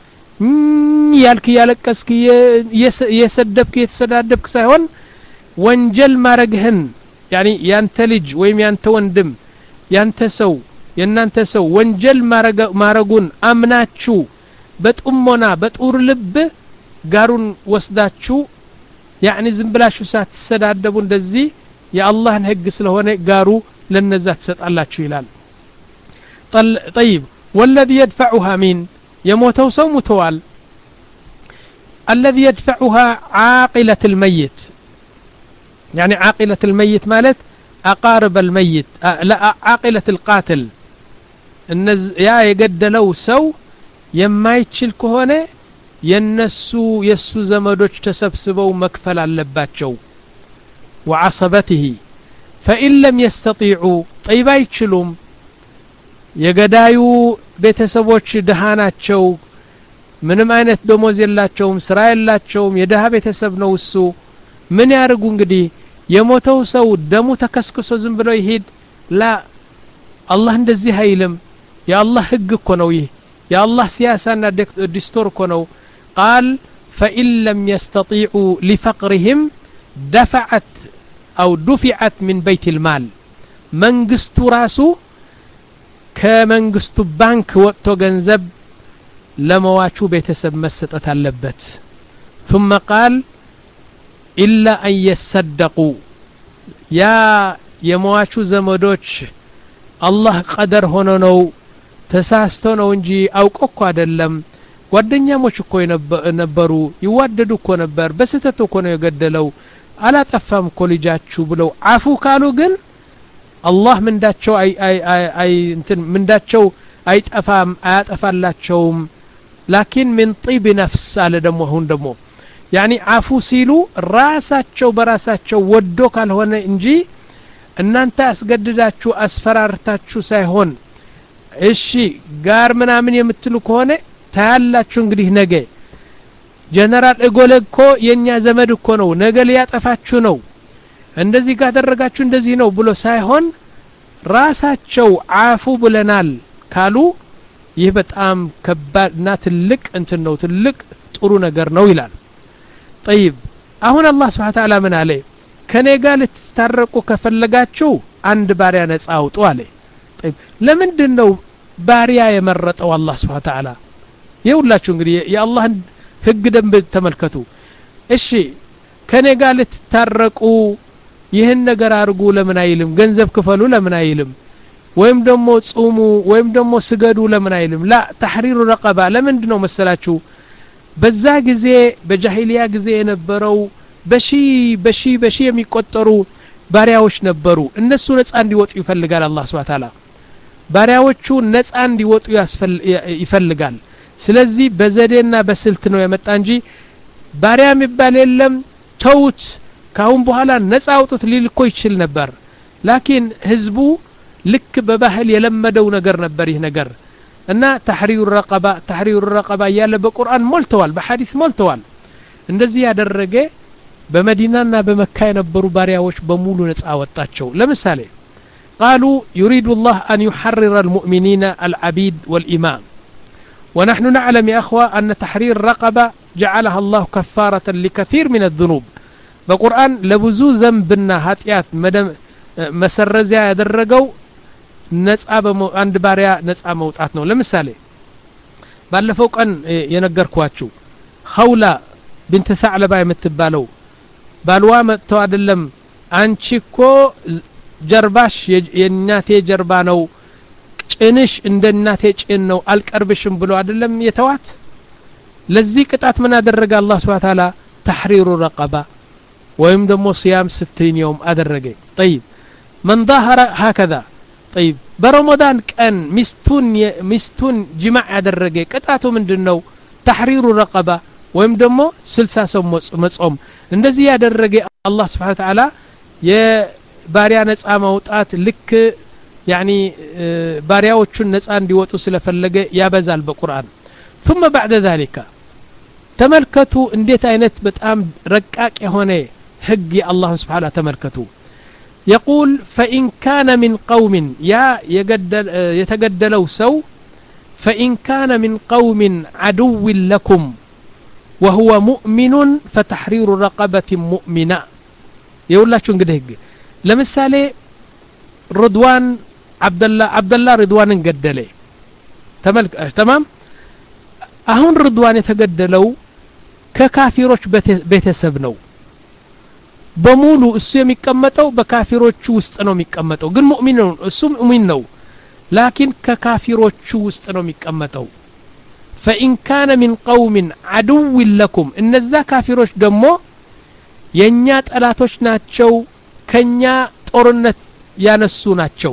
[SPEAKER 2] يالك يالكسك يسدبك يتسدادبك ሳይሆን ወንጀል ማረግህን يعني ያንተ ልጅ ወይም ያንተ ወንድም ያንተ ሰው የናንተ ሰው ወንጀል ማረጉን አምናችሁ በጥሞና በጥሩ ልብ ጋሩን ወስዳችሁ يعني ዝም ብላችሁ ሳትሰዳደቡ እንደዚህ የአላህን ህግ ስለሆነ ጋሩ ለነዛ ተሰጣላችሁ ይላል طيب والذي يدفعها مين يموتوا سو متوال الذي يدفعها عاقلة الميت يعني عاقلة الميت مالت أقارب الميت لا عاقلة القاتل النز يا يقدلوا سو የማይችል ከሆነ የነሱ የሱ ዘመዶች ተሰብስበው መክፈል አለባቸው وعصبته فإن لم يستطيعوا طيب አይችሉም የገዳዩ ቤተሰቦች ደሃናቸው ምንም አይነት ደሞዝ የላቸውም ስራ የላቸውም የደሃ ቤተሰብ ነው እሱ ምን ያርጉ እንግዲህ የሞተው ሰው ደሙ ተከስክሶ ዝም ብሎ ይሄድ ላ አላህ እንደዚህ አይልም የአላህ ህግ እኮ ነው ይሄ የአላህ ሲያሳና ዲስቶር እኮ ነው قال فإن لم يستطيعوا لفقرهم دفعت أو دفعت من بيت المال መንግስቱ ራሱ ከመንግስቱ ባንክ ወጥቶ ገንዘብ ለመዋቹ ቤተሰብ መሰጠት አለበት ثم قال إلا أن يصدقوا يا የመዋቹ ዘመዶች አላህ ቀደር ሆኖ ነው ተሳስተው ነው እንጂ አውቆ አይደለም ጓደኛሞች እኮ ነበሩ ይዋደዱ እኮ ነበር በስተት እኮ ነው የገደለው አላጠፋም እኮ ልጃችሁ ብለው አፉ ካሉ ግን አላህ ምንዳቸው አይ አይ አይ እንትን ምንዳቸው አይጠፋም አያጠፋላቸውም ላኪን من طيب نفس አለ ደሞ አሁን ደሞ ያኒ አፉ ሲሉ ራሳቸው በራሳቸው ወዶ ካልሆነ እንጂ እናንተ አስገድዳችሁ አስፈራርታችሁ ሳይሆን እሺ ጋር ምናምን የምትሉ ከሆነ ታያላችሁ እንግዲህ ነገ ጀነራል እጎለኮ የኛ ዘመድ እኮ ነው ነገ ሊያጠፋችሁ ነው እንደዚህ ካደረጋችሁ እንደዚህ ነው ብሎ ሳይሆን ራሳቸው አፉ ብለናል ካሉ ይህ በጣም ከባድና ትልቅ እንትን ነው ትልቅ ጥሩ ነገር ነው ይላል طيب አሁን አላህ Subhanahu Wa Ta'ala ምን አለ ከኔ ጋር ልትታረቁ ከፈለጋችሁ አንድ ባሪያ ነፃ አውጡ አለ طيب ለምንድን ነው ባሪያ የመረጠው አላህ Subhanahu Wa Ta'ala ይውላችሁ እንግዲህ የአላህን ህግ ደንብ ተመልከቱ እሺ ከኔ ጋር ልትታረቁ ይህን ነገር አርጉ ለምን አይልም ገንዘብ ክፈሉ ለምን አይልም ወይም ደሞ ጾሙ ወይም ደሞ ስገዱ ለምን አይልም ላ ተህሪሩ ረቀባ ለምንድን ነው መሰላችሁ በዛ ጊዜ በጃሂሊያ ጊዜ የነበረው በሺ በሺ በሺ የሚቆጠሩ ባሪያዎች ነበሩ እነሱ ነፃ እንዲወጡ ይፈልጋል አላህ Subhanahu Wa Ta'ala ባሪያዎቹ ነፃ እንዲወጡ ይፈልጋል ስለዚህ በዘዴና በስልት ነው የመጣ እንጂ ባሪያ የሚባል የለም ተውት ካሁን በኋላ ነፃ አውጡት ሊልኮ ይችል ነበር ላኪን ህዝቡ ልክ በባህል የለመደው ነገር ነበር ይህ ነገር እና ተህሪሩ ረቀባ ተህሪሩ ረቀባ ያለ በቁርአን ሞልተዋል በሐዲስ ሞልተዋል እንደዚህ ያደረገ በመዲናና በመካ የነበሩ ባሪያዎች በሙሉ ነፃ አወጣቸው ለምሳሌ قالوا يريد الله أن يحرر المؤمنين العبيد والإمام ونحن نعلم يا أخوة أن تحرير رقبة جعلها الله كفارة لكثير من الذنوب بقرآن لبزو ذنبنا هاتيات مسرزيا يدرقوا نسعى عند باريا نسعى موتاتنا لمثالي ባለፈው ቀን የነገርኳችሁ ኸውላ بنت ثعلبة የምትባለው ባልዋ መጥተው አይደለም አንቺ እኮ ጀርባሽ የእናቴ ጀርባ ነው ጭንሽ እንደ እናቴ ጭን ነው አልቀርብሽም ብሎ አይደለም የተዋት ለዚህ ቅጣት ምን አደረገ አላህ Subhanahu Wa Ta'ala تحرير رقبة ወይም ደግሞ صيام ستين يوم አደረገ طيب من ظهر هكذا طيب برمضان كان مستون مستون جماع ያደረገ ቅጣቱ ምንድነው تحرير رقبة ወይም ደግሞ ስልሳ ሰው መጾም እንደዚህ ያደረገ አላህ Subhanahu Wa Ta'ala የባሪያ ነፃ ማውጣት ልክ يعني ባሪያዎቹን ነፃ እንዲወጡ ስለፈለገ ያበዛል በቁርአን ثم بعد ذلك ተመልከቱ እንዴት አይነት በጣም ረቃቅ የሆነ ህግ የአላህ Subhanahu Wa Ta'ala ተመልከቱ يقول فإن كان من قوم يا يجدل يتجدلوا سو فإن كان من قوم عدو لكم وهو مؤمن فتحرير رقبة مؤمنة يقوللاችሁ እንግዲህ ለምሳሌ رضوان عبد الله عبد الله رضوانን ገደለ ተመልከ تمام አሁን رضوان የተገደለው ከካፊሮች ቤተሰብ ነው በሙሉ እሱ የሚቀመጠው በካፊሮቹ ውስጥ ነው የሚቀመጠው ግን ሙእሚን ነው እሱ ሙእሚን ነው ላኪን ከካፊሮቹ ውስጥ ነው የሚቀመጠው فإن كان من قوم عدو لكم እነዛ ካፊሮች ደግሞ የኛ ጠላቶች ናቸው ከኛ ጦርነት ያነሱ ናቸው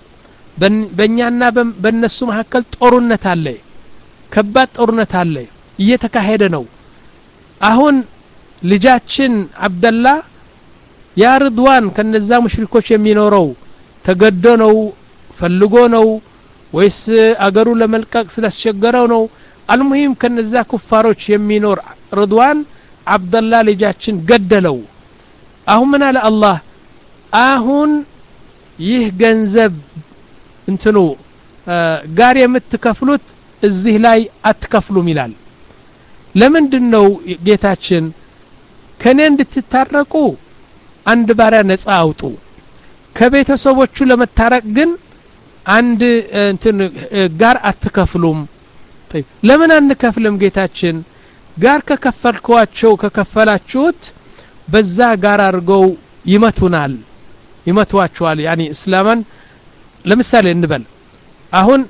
[SPEAKER 2] በእኛና በእነሱ መካከል ጦርነት አለ ከባድ ጦርነት አለ እየተካሄደ ነው አሁን ልጃችን አብደላ ያ ርድዋን ከነዛ ሙሽሪኮች የሚኖረው ተገዶ ነው ፈልጎ ነው ወይስ አገሩ ለመልቀቅ ስላስቸገረው ነው አልሙሂም ከነዛ ኩፋሮች የሚኖር ርድዋን አብደላ ልጃችን ገደለው አሁን ምን አለ አላህ አሁን ይህ ገንዘብ እንትኑ ጋር የምትከፍሉት እዚህ ላይ አትከፍሉም ይላል ለምንድነው ጌታችን ከኔ እንድትታረቁ አንድ ባሪያ ነፃ አውጡ ከቤተሰቦቹ ለመታረቅ ግን አንድ እንትን ጋር አትከፍሉም طيب ለምን አንከፍልም ጌታችን ጋር ከከፈልኳቸው ከከፈላችሁት በዛ ጋር አርገው ይመቱናል ይመቷቸዋል يعني እስላማን ለምሳሌ እንበል አሁን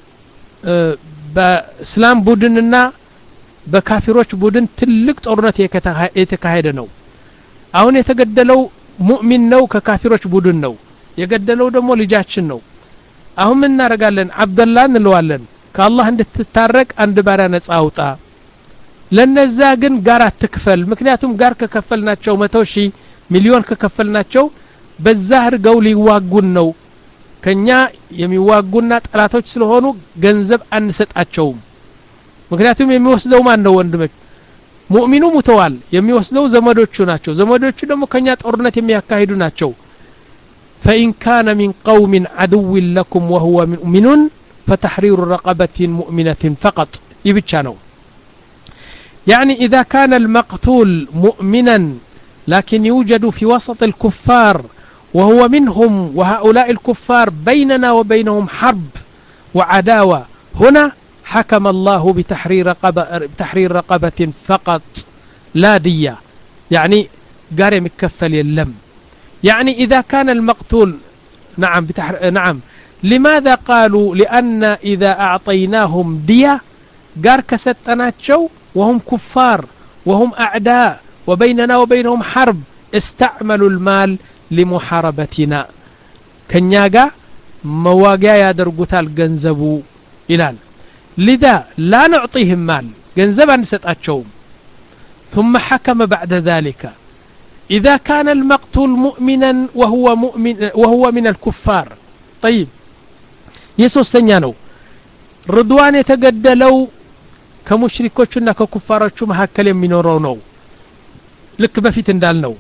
[SPEAKER 2] በእስላም ቡድንና በካፊሮች ቡድን ትልቅ ጦርነት የተካሄደ ነው አሁን የተገደለው ሙእሚን ነው ከካፊሮች ቡድን ነው የገደለው ደግሞ ልጃችን ነው አሁን ምን እናረጋለን አብደላህ እንለዋለን ከአላህ እንድትታረቅ አንድ ባሪያ ነፃ አውጣ ለነዛ ግን ጋር አትክፈል ምክንያቱም ጋር ከከፈልናቸው መቶ ሺህ ሚሊዮን ከከፈልናቸው በዛ አርገው ሊዋጉን ነው ከኛ የሚዋጉና ጠላቶች ስለሆኑ ገንዘብ አንሰጣቸውም ምክንያቱም የሚወስደው ማን ነው ወንድሞች ሙእሚኑ ሙተዋል የሚወስደው ዘመዶቹ ናቸው ዘመዶቹ ደግሞ ከኛ ጦርነት የሚያካሂዱ ናቸው فإن كان من قوم عدو لكم وهو مؤمن فتحرير رقبة مؤمنة فقط يبتشا ነው يعني إذا كان المقتول مؤمنا لكن يوجد في وسط الكفار وهو منهم وهؤلاء الكفار بيننا وبينهم حرب وعداوة هنا حكم الله بتحرير رقبة بتحرير رقبة فقط لا دية يعني قاري مكفل يلم يعني إذا كان المقتول نعم بتحر... نعم لماذا قالوا لأن إذا أعطيناهم دية قار كستناتشو وهم كفار وهم أعداء وبيننا وبينهم حرب استعملوا المال لمحاربتنا كنياغا مواقع يدرقوتا الجنزبو إلال لذا لا نعطيهم مال جنزبا نستأتشوم ثم حكم بعد ذلك إذا كان المقتول مؤمنا وهو مؤمن وهو من الكفار طيب يسوس تنيانو رضوان يتقدلو كمشركوچنا ككفاروچو مهكل يمينورو نو لك بفيت اندالنو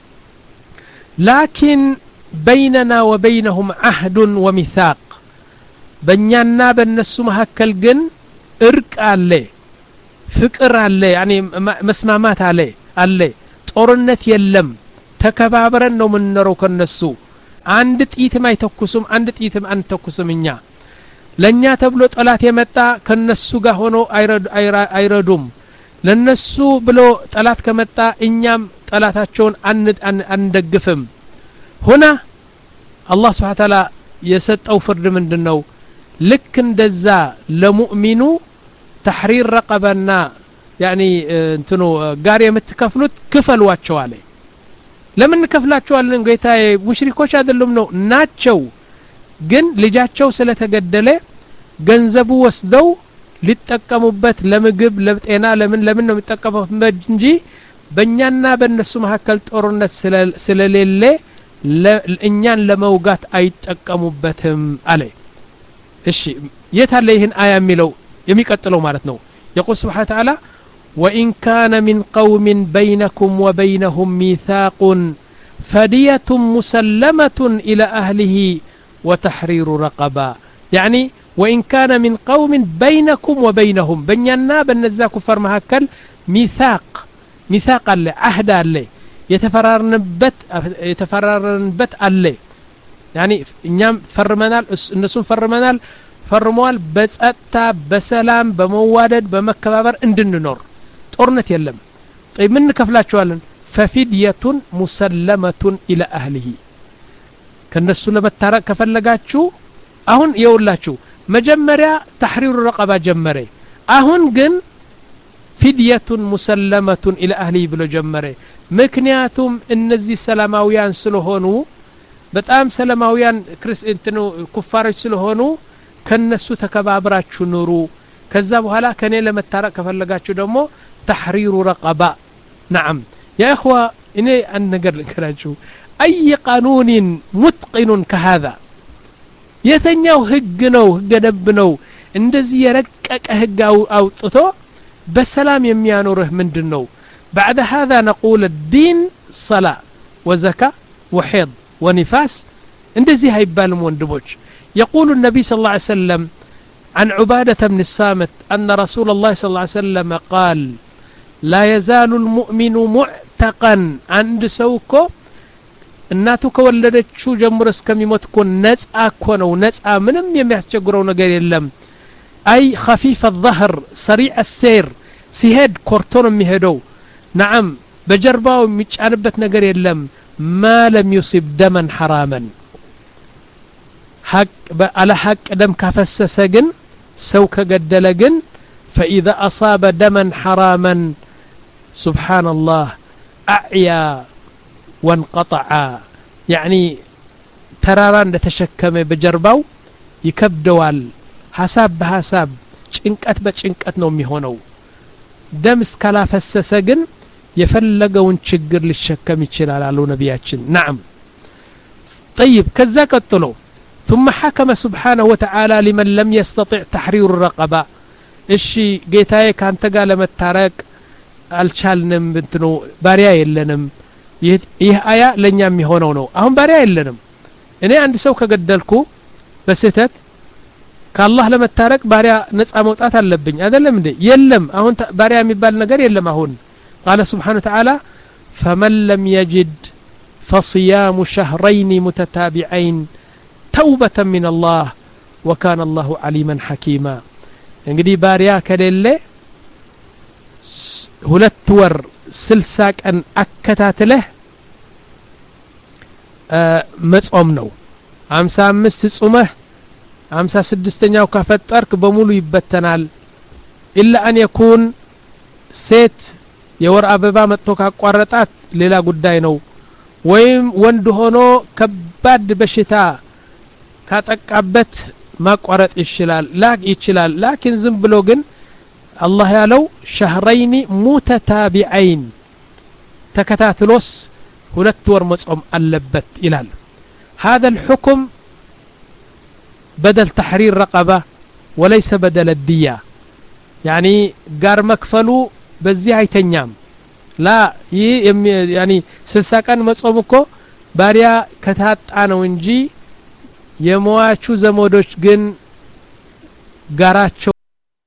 [SPEAKER 2] لكن بيننا وبينهم عهد وميثاق بنيانا بنسو مهكل جن ارق عليه فكر عليه يعني مسمامات عليه عليه ጦርነት የለም ተከባብረን ነው ምንኖረው ከነሱ አንድ ጥይትም አይተኩሱም አንድ ጥይትም አንተኩስም እኛ ለኛ ተብሎ ጠላት የመጣ ከነሱ ጋር ሆኖ አይረዱም ለነሱ ብሎ ጠላት ከመጣ እኛም ጠላታቸውን አንደግፍም ሆነ አላህ Subhanahu Wa Ta'ala የሰጠው ፍርድ ምንድነው ልክ እንደዛ ለሙእሚኑ تحرير رقبنا يعني እንትኑ ጋር የምትከፍሉት ክፈሏቸው አለ ለምን ከፍላቸዋለን ጌታዬ ሙሽሪኮች አይደሉም ነው ናቸው ግን ልጃቸው ስለተገደለ ገንዘቡ ወስደው ሊጠቀሙበት ለምግብ ለጤና ለምን ለምን ነው የሚጠቀሙበት እንጂ በእኛና በእነሱ መካከል ጦርነት ስለሌለ እኛን ለመውጋት አይጠቀሙበትም አለ እሺ የታለ ይህን አያ የሚለው የሚቀጥለው ማለት ነው يقول سبحانه وتعالى وإن كان من قوم بينكم وبينهم ميثاق فدية مسلمة إلى أهله وتحرير رقبة يعني وإن كان من قوم بينكم وبينهم بنينا بنزا كفر مهكل ميثاق ميثاق الله عهد الله يتفررن بت يتفررن بت الله يعني إنهم فرمنال النسون فرمنال فرموال بسأتا بسلام بموادد بمكبابر اندن نور ጦርነት የለም طيب ምን ከፍላቸዋለን ففدية مسلمة إلى أهله كالنسو لمتارك كفلقاتشو أهون يقولاتشو مجمريا تحرير الرقبة جمري أهون قن فدية مسلمة إلى أهله بلو جمري مكنياتهم النزي سلاماويان سلوهونو بتأم سلاماويان كريس انتنو كفارج سلوهونو كالنسو تكبابراتشو نورو كذابوا هلا كان لمتارك كفلقاتشو دمو تحرير رقبة نعم يا إخوة إني أن نقر لكراجو أي قانون متقن كهذا يتنيو هجنو هجنبنو اندزي يركك هجاو أو تطو بسلام يميانوره من دنو بعد هذا نقول الدين صلاة وزكاة وحيض ونفاس اندزي هيبالم وندبوش يقول النبي صلى الله عليه وسلم عن عبادة بن الصامت أن رسول الله صلى الله عليه وسلم قال لا يزال المؤمن معتقا عند سوكو الناتو كولدتشو جمرس كم يموتكو نزعا كونو نزعا منم يميسجقرو نقر يلم أي خفيف الظهر سريع السير سيهد كورتون ميهدو نعم بجرباو ميجانبت نقر يلم ما لم يصب دما حراما حق على حق دم كفسسجن سوك قدلجن فإذا أصاب دما حراما سبحان الله أعيا وانقطع يعني تراران تشكم بجرباو يكبدوال حساب بحساب ጭንቀት በጭንቀት ነው የሚሆነው ደም እስካላፈሰሰ ግን የፈለገውን ችግር ሊሸከም ይችላል አሉ ነብያችን نعم طيب كذا ቀጥሎ ثم حكم سبحانه وتعالى لمن لم يستطع تحرير الرقبة እሺ ጌታዬ ካንተ ጋር ለመታረቅ አልቻልንም እንትኑ ባሪያ የለንም ይህ አያ ለኛ የሚሆነው ነው አሁን ባሪያ የለንም እኔ አንድ ሰው ከገደልኩ በስህተት ከአላህ ለመታረቅ ባሪያ ነፃ መውጣት አለብኝ አይደለም እንዴ የለም አሁን ባሪያ የሚባል ነገር የለም አሁን قال سبحانه وتعالى فمن لم يجد فصيام شهرين متتابعين توبة من الله وكان الله عليما حكيما እንግዲህ ባሪያ ከሌለ ሁለት ወር ስልሳ ቀን አከታተለህ መጾም ነው ሃምሳ አምስት ጾመህ ሃምሳ ስድስተኛው ከፈጠርክ በሙሉ ይበተናል ኢላ አን يكون ሴት የወር አበባ መጥቶ ካቋረጣት ሌላ ጉዳይ ነው ወይም ወንድ ሆኖ ከባድ በሽታ ካጠቃበት ማቋረጥ ይችላል ላክ ይችላል ላኪን ዝም ብሎ ግን الله ያለው شهرين متتابعين ተከታትሎስ ሁለት ወር መጾም አለበት ይላል هذا الحكم بدل تحرير رقبة وليس بدل الدية يعني قار مكفلو بزي هيتنيام لا يعني سلساكان مصومكو باريا كتات انا ونجي يمواشو زمودوش جن قاراتشو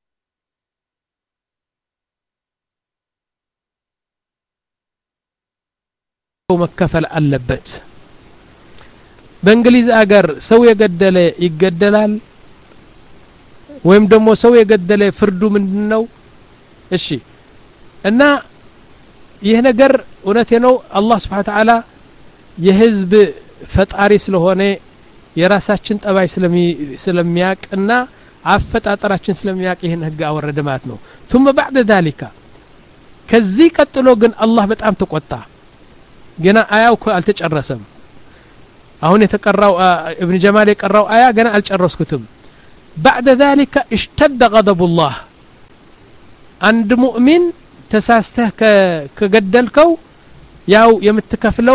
[SPEAKER 2] مكفل ألبت በእንግሊዝ አገር ሰው የገደለ ይገደላል ወይም ደግሞ ሰው የገደለ ፍርዱ ምንድነው እሺ እና ይሄ ነገር እውነቴ ነው አላህ Subhanahu Wa Ta'ala የህዝብ ፈጣሪ ስለሆነ የራሳችን ጠባይ ስለሚያቅና አፈጣጠራችን ስለሚያቅ ይሄን ህግ አወረደ ማለት ነው ثم بعد ذلك ከዚህ ቀጥሎ ግን አላህ በጣም ተቆጣ ገና አያው አልተጨረሰም አሁን የተቀራው ابن جمال የቀራው አያ ገና አልጨረስኩትም بعد ذلك اشتد غضب الله عند مؤمن ተሳስተህ ከገደልከው ያው የምትከፍለው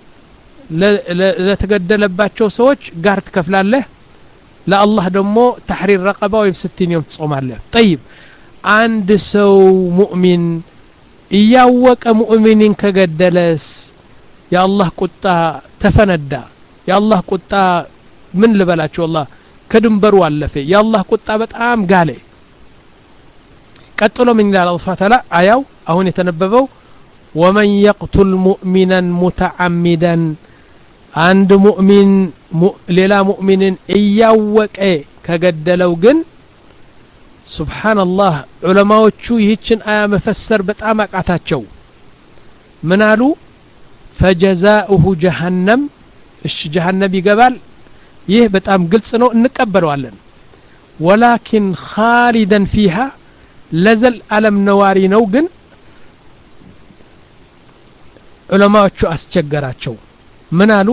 [SPEAKER 2] ለተገደለባቸው ሰዎች ጋር ትከፍላለህ ለአላህ ደግሞ تحرير رقبة ወይም ستين يوم ትጾማለህ طيب አንድ ሰው ሙእሚን ያወቀ ሙእሚንን ከገደለስ የአላህ ቁጣ ተፈነዳ የአላህ ቁጣ ምን ልበላችሁ والله ከድንበሩ አለፈ የአላህ ቁጣ በጣም ጋለ ቀጥሎ ምን ይላል አላህ Subhanahu Wa Ta'ala አያው አሁን የተነበበው ومن يقتل مؤمنا متعمدا عند مؤمن ሌላ ሙእሚንን እያወቀ ከገደለው ግን ሱብሃንአላህ ዑለማዎቹ ይህችን አያ መፈሰር በጣም አቃታቸው منالو فجزاؤه جهنم እሺ جهنم ይገባል ይህ በጣም ግልጽ ነው እንቀበለዋለን ولكن خالدا فيها ለዘል ዓለም ነዋሪ ነው ግን ዑለማዎቹ አስቸገራቸው ምናሉ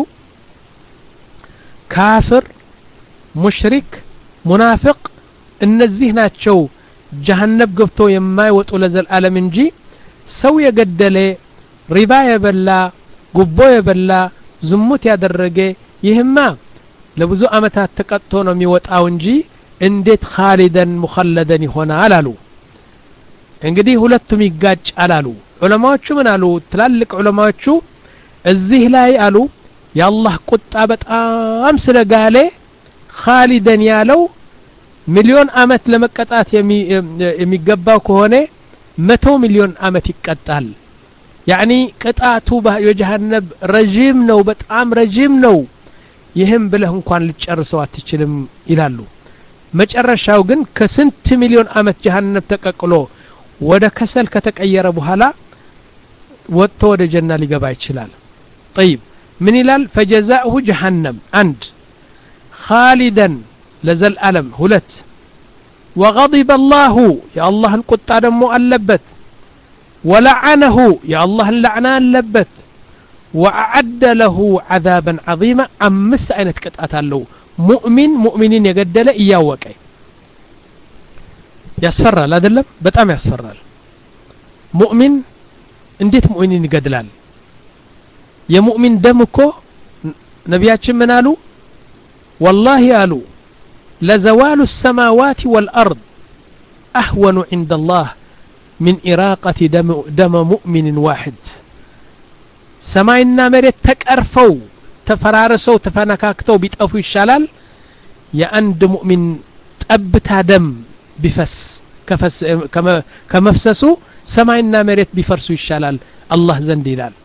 [SPEAKER 2] ካፍር ሙሽሪክ ሙናፊቅ እነዚህ ናቸው جهنم ገብቶ የማይወጡ ለዘል ዓለም እንጂ ሰው የገደለ ሪባ የበላ ጉቦ የበላ ዝሙት ያደረገ ይህማ ለብዙ አመታት ተቀጥቶ ነው የሚወጣው እንጂ እንዴት خالدን مخلدን ይሆናል አሉ እንግዲህ ሁለቱም ይጋጫል አሉ ዑለማዎቹ ምን አሉ ትላልቅ ዑለማዎቹ እዚህ ላይ አሉ ያላህ ቁጣ በጣም ስለጋለ خالدን ያለው ሚሊዮን አመት ለመቀጣት የሚገባው ከሆነ መቶ ሚሊዮን አመት ይቀጣል يعني ቅጣቱ በጀሃነም ረጅም ነው በጣም ረጅም ነው ይህም ብለህ እንኳን ልጨርሰው አትችልም ይላሉ መጨረሻው ግን ከስንት ሚሊዮን አመት ጀሃነም ተቀቅሎ ወደ ከሰል ከተቀየረ በኋላ ወጥቶ ወደ ጀና ሊገባ ይችላል طيب ምን ይላል فجزاؤه جهنم አንድ خالدا ለዘል ዓለም ሁለት وغضب الله يا الله القጣ ደሞ አለበት ولعنه يا الله اللعنه አለበት وأعد له عذابا عظيما أمس አይነት ቅጣት አለው ሙእሚን ሙእሚንን የገደለ እያወቀ ያስፈራል አይደለም በጣም ያስፈራል ሙእሚን እንዴት ሙእሚንን ይገድላል የሙእሚን ደም እኮ ነብያችን ምን አሉ والله አሉ لزوال السماوات والأرض أهون عند الله من إراقة دم, دم مؤمن واحد سماينا مريت تكرفو تفرارسو تفنكاكتو بيتقفو الشلال يأند مؤمن تأبتا دم بفس كفس كما كمفسسو سماينا مريت بفرسو الشلال الله زنديلال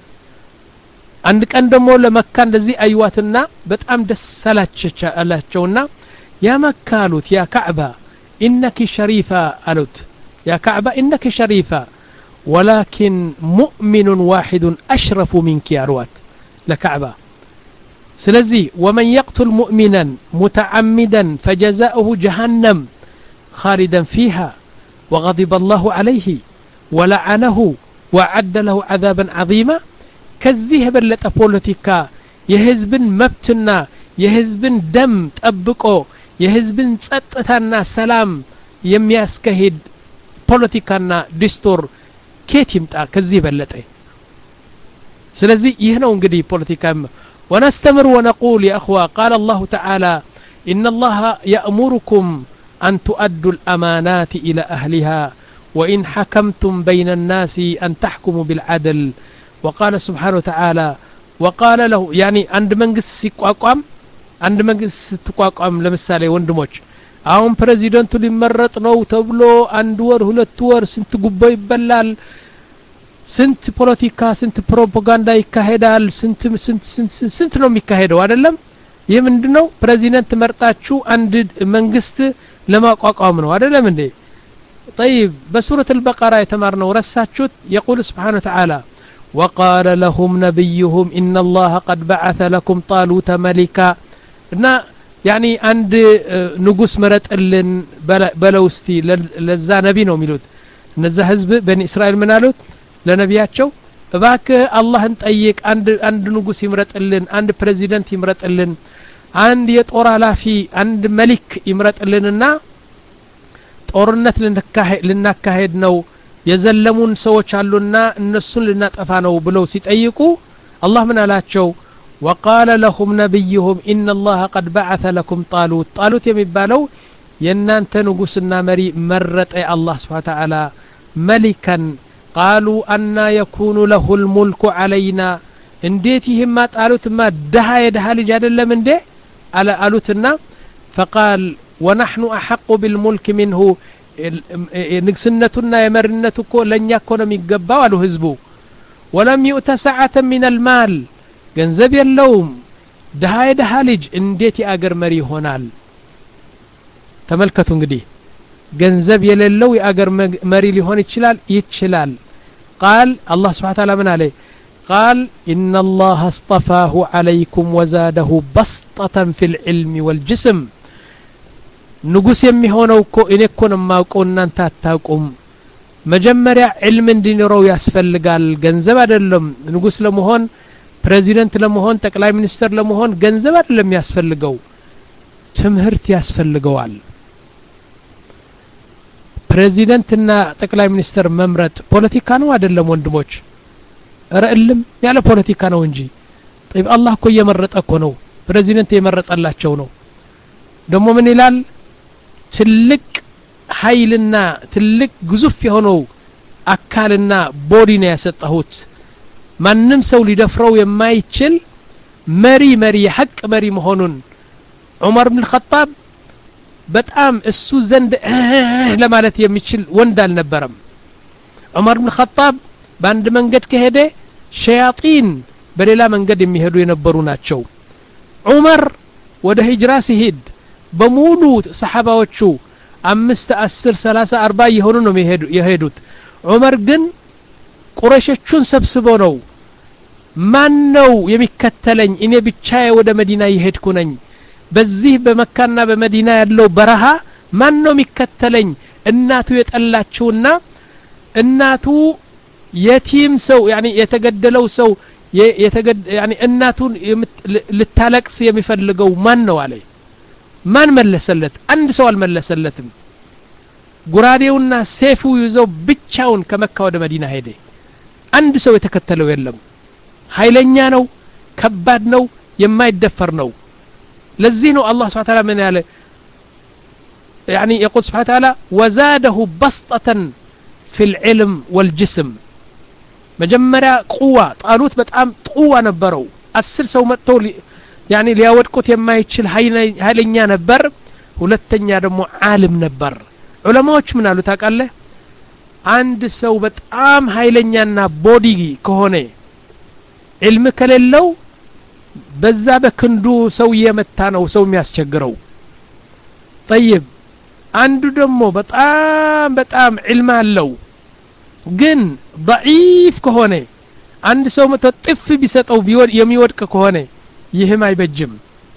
[SPEAKER 2] عندك عندما لمكان دزي أيواتنا بتأم دسالاتشونا يا مكالوت يا كعبة إنك شريفة ألوت يا كعبة إنك شريفة ولكن مؤمن واحد أشرف منك يا روات لكعبة سلزي ومن يقتل مؤمنا متعمدا فجزاؤه جهنم خالدا فيها وغضب الله عليه ولعنه وعد له عذابا عظيما كزيه بلت بوليتيكا يهزب مبتنا يهزب دم تطبقو يهزب ጸጥታና ሰላም የሚያስከሂድ ፖለቲካና ዲስቶር كيت يمطا كزي بلطه سلازي ይህ ነው እንግዲህ ፖለቲካም ونستمر ونقول يا اخوة قال الله تعالى ان الله يأمركم ان تؤدوا الامانات الى اهلها وان حكمتم بين الناس ان تحكموا بالعدل وقال سبحانه وتعالى وقال له يعني عند መንግስት ሲቋቋም አንድ መንግስት ስትቋቋም ለምሳሌ ወንድሞች አሁን ፕሬዚዳንቱ ሊመረጥ ነው ተብሎ አንድ ወር ሁለት ወር ስንት ጉቦ ይበላል ስንት ፖለቲካ ስንት ፕሮፓጋንዳ ይካሄዳል ስንት ስንት ስንት ስንት ነው የሚካሄደው አይደለም ይህ ምንድነው ፕሬዚዳንት መርጣችሁ አንድ መንግስት ለማቋቋም ነው አይደለም እንዴ طيب በሱረቱ البقره የተማርነው ረሳችሁት يقول سبحانه وتعالى وقال لهم نبيهم ان الله قد بعث لكم طالوت ملكا እና يعني عند ንጉስ መረጥልን በለውስቲ ለዛ ነቢ ነው የሚሉት እነዛ ህዝብ በኒ እስራኤል ምን አሉት ለነቢያቸው እባክህ አላህን ጠይቅ አንድ አንድ ንጉስ ይምረጥልን አንድ ፕሬዚዳንት ይምረጥልን አንድ የጦር ኃላፊ አንድ መሊክ ይምረጥልንና ጦርነት ልናካሄድ ነው የዘለሙን ሰዎች አሉና እነሱን ልናጠፋ ነው ብለው ሲጠይቁ አላህ ምን አላቸው وقال لهم نبيهم إن الله قد بعث لكم طالوت طالوت የሚባለው የናንተ ንጉስና መሪ መረጠ الله سبحانه وتعالى ملكا قالوا أن يكون له الملك علينا እንዴት ይህማ ጣሉትማ ደሃ የደሃ ልጅ አይደለም እንዴ አለ አሉትና فقال ونحن أحق بالملك منه ንግስነቱና የመሪነቱ እኮ ለኛ እኮ ነው የሚገባው አሉ ህዝቡ ولم يؤت سعة من المال ገንዘብ የለውም ደሃ የደሃ ልጅ እንዴት የአገር መሪ ይሆናል ተመልከቱ እንግዲህ ገንዘብ የሌለው የአገር መሪ ሊሆን ይችላል ይችላል قال الله سبحانه وتعالى من عليه قال إن الله اصطفاه عليكم وزاده بسطة في العلم والجسم ንጉስ የሚሆነው እኮ እኔ እኮ ነው ማውቀው እናንተ አታውቁም መጀመሪያ ዕልም እንዲኖረው ያስፈልጋል ገንዘብ አይደለም ንጉስ ለመሆን ፕሬዚደንት ለመሆን ጠቅላይ ሚኒስተር ለመሆን ገንዘብ አይደለም ያስፈልገው ትምህርት ያስፈልገዋል ፕሬዚደንትና ጠቅላይ ሚኒስተር መምረጥ ፖለቲካ ነው አይደለም ወንድሞች ረእልም ያለ ፖለቲካ ነው እንጂ طيب الله እኮ እየመረጠ እኮ ነው ፕሬዚደንት የመረጠላቸው ነው ደሞ ምን ይላል ትልቅ ኃይልና ትልቅ ግዙፍ የሆነው አካልና ቦዲ ነው ያሰጣሁት ማንንም ሰው ሊደፍረው የማይችል መሪ መሪ ሐቅ መሪ መሆኑን ዑመር ኢብኑ الخطاب በጣም እሱ ዘንድ ለማለት የሚችል ወንድ አልነበረም ዑመር ኢብኑ الخطاب በአንድ መንገድ ከሄደ ሸያጢን በሌላ መንገድ የሚሄዱ የነበሩ ናቸው ዑመር ወደ ሂጅራ ሲሄድ በሙሉ ሰሃባዎቹ አምስት አስር ሰላሳ አርባ ይሆኑ ነው የሄዱት ዑመር ግን ቁረይሾቹን ሰብስቦ ነው ማን ነው የሚከተለኝ እኔ ብቻዬ ወደ መዲና ይሄድኩ ነኝ በዚህ በመካና በመዲና ያለው በረሃ ማን ነው የሚከተለኝ እናቱ የጠላችውና እናቱ የቲም ሰው يعني የተገደለው ሰው የተገደ يعني እናቱን ልታለቅስ የሚፈልገው ማን ነው አለ ማን መለሰለት አንድ ሰው አልመለሰለትም ጉራዴውና ሰይፉ ይዘው ብቻውን ከመካ ወደ መዲና ሄደ አንድ ሰው የተከተለው የለም ኃይለኛ ነው ከባድ ነው የማይደፈር ነው ለዚህ ነው አላህ Subhanahu Wa Ta'ala ምን ያለ يعني يقول سبحانه وتعالى وزاده بسطة في العلم والجسم مجمرا قوة طالوت በጣም قوة ነበረው አስር ሰው መጥተው يعني ሊያወድቁት የማይችል ኃይለኛ ነበር ሁለተኛ ደግሞ ዓለም ነበር ዑለማዎች ምን አሉ ታውቃለህ አንድ ሰው በጣም ኃይለኛና ቦዲ ከሆነ علم ከሌለው በዛ በክንዱ ሰው የመታ ነው ሰው የሚያስቸግረው طيب አንዱ ደግሞ በጣም በጣም علم አለው ግን ضعيف ከሆነ አንድ ሰው መተጥፍ ቢሰጠው ቢወድ የሚወድቅ ከሆነ ይህም አይበጅም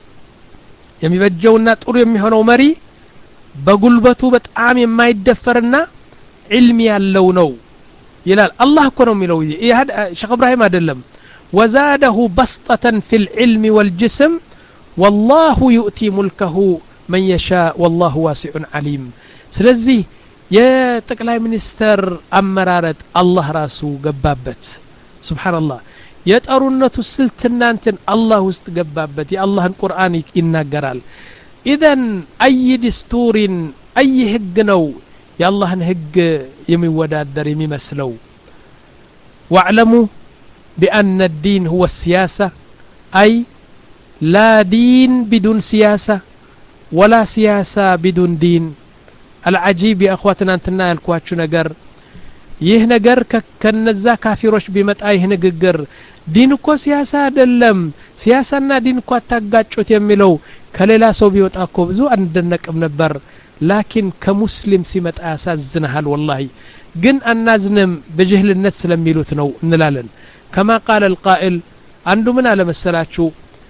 [SPEAKER 2] የሚበጀውና ጥሩ የሚሆነው መሪ በጉልበቱ በጣም የማይደፈርና علم ያለው ነው ይላል አላህ እኮ ነው የሚለው ይሄ ሼክ ኢብራሂም አይደለም وزاده بسطة في العلم والجسم والله يؤتي ملكه من يشاء والله واسع عليم ስለዚህ የጠቅላይ ሚኒስተር አመራረት አላህ ራሱ ገባበት ሱብሃንአላህ የጠሩነቱ ስልትናንተን አላህ ውስጥ ገባበት የአላህን ቁርአን ይናገራል ኢዘን አይ ዲስቱሪን አይ ህግ ነው የአላህን ህግ የሚወዳደር የሚመስለው واعلموا بأن الدين هو السياسة أي لا دين بدون سياسة ولا سياسة بدون دين العجيب يا أخواتنا أنتنا يلكواتشو نقر ይህ ነገር ከነዛ ካፊሮች ቢመጣ ይህ ንግግር ዲን እኮ ሲያሳ አይደለም ሲያሳና ዲን እኮ ታጋጩት የሚለው ከሌላ ሰው ቢወጣ እኮ ብዙ አንደነቅም ነበር ላኪን ከሙስሊም ሲመጣ ያሳዝናል والله ግን አናዝንም በጅህልነት ስለሚሉት ነው እንላለን كما قال القائل አንዱ ምን አለ መሰላችሁ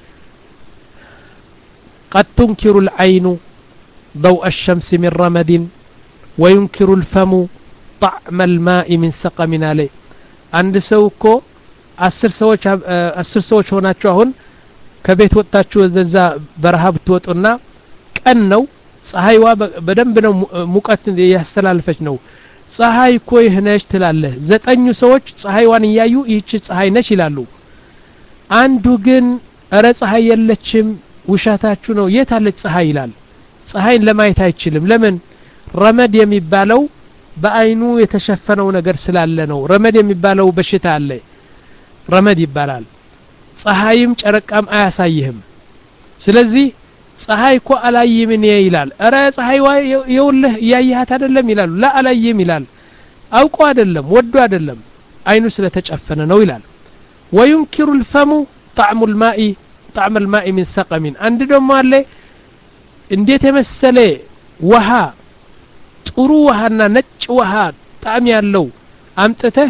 [SPEAKER 2] قد تنكر العين ضوء الشمس من رمد وينكر الفم طعم الماء من سقم عليه አንድ ሰው እኮ አስር ሰዎች አስር ሰዎች ሆናችሁ አሁን ከቤት ወጣችሁ ወደዛ በረሃ ብትወጡና ቀን ነው ፀሐይዋ በደንብ ነው ሙቀት ያስተላልፈች ነው ፀሐይ እኮ ይህነሽ ትላለህ ዘጠኙ ሰዎች ፀሐይዋን ያዩ ይህች ፀሐይ ነች ይላሉ አንዱ ግን አረ ፀሐይ የለችም ውሻታችሁ ነው የታለች ፀሐይ ይላል ፀሐይን ለማየት አይችልም ለምን ረመድ የሚባለው በአይኑ የተሸፈነው ነገር ስላለ ነው ረመድ የሚባለው በሽታ አለ ረመድ ይባላል ፀሐይም ጨረቃም አያሳይህም ስለዚህ ፀሐይ እኮ አላየም እኔ ይላል አረ ፀሐይዋ ይውልህ ያያያት አይደለም ይላሉ ላ አላየም ይላል አውቆ አይደለም ወዶ አይደለም አይኑ ስለተጨፈነ ነው ይላል وينكر الفم طعم الماء طعم الماء من سقم አንድ ደግሞ አለ እንዴት የመሰለ ውሃ ጥሩ ውሃና ነጭ ውሃ ጣም ያለው አምጥተህ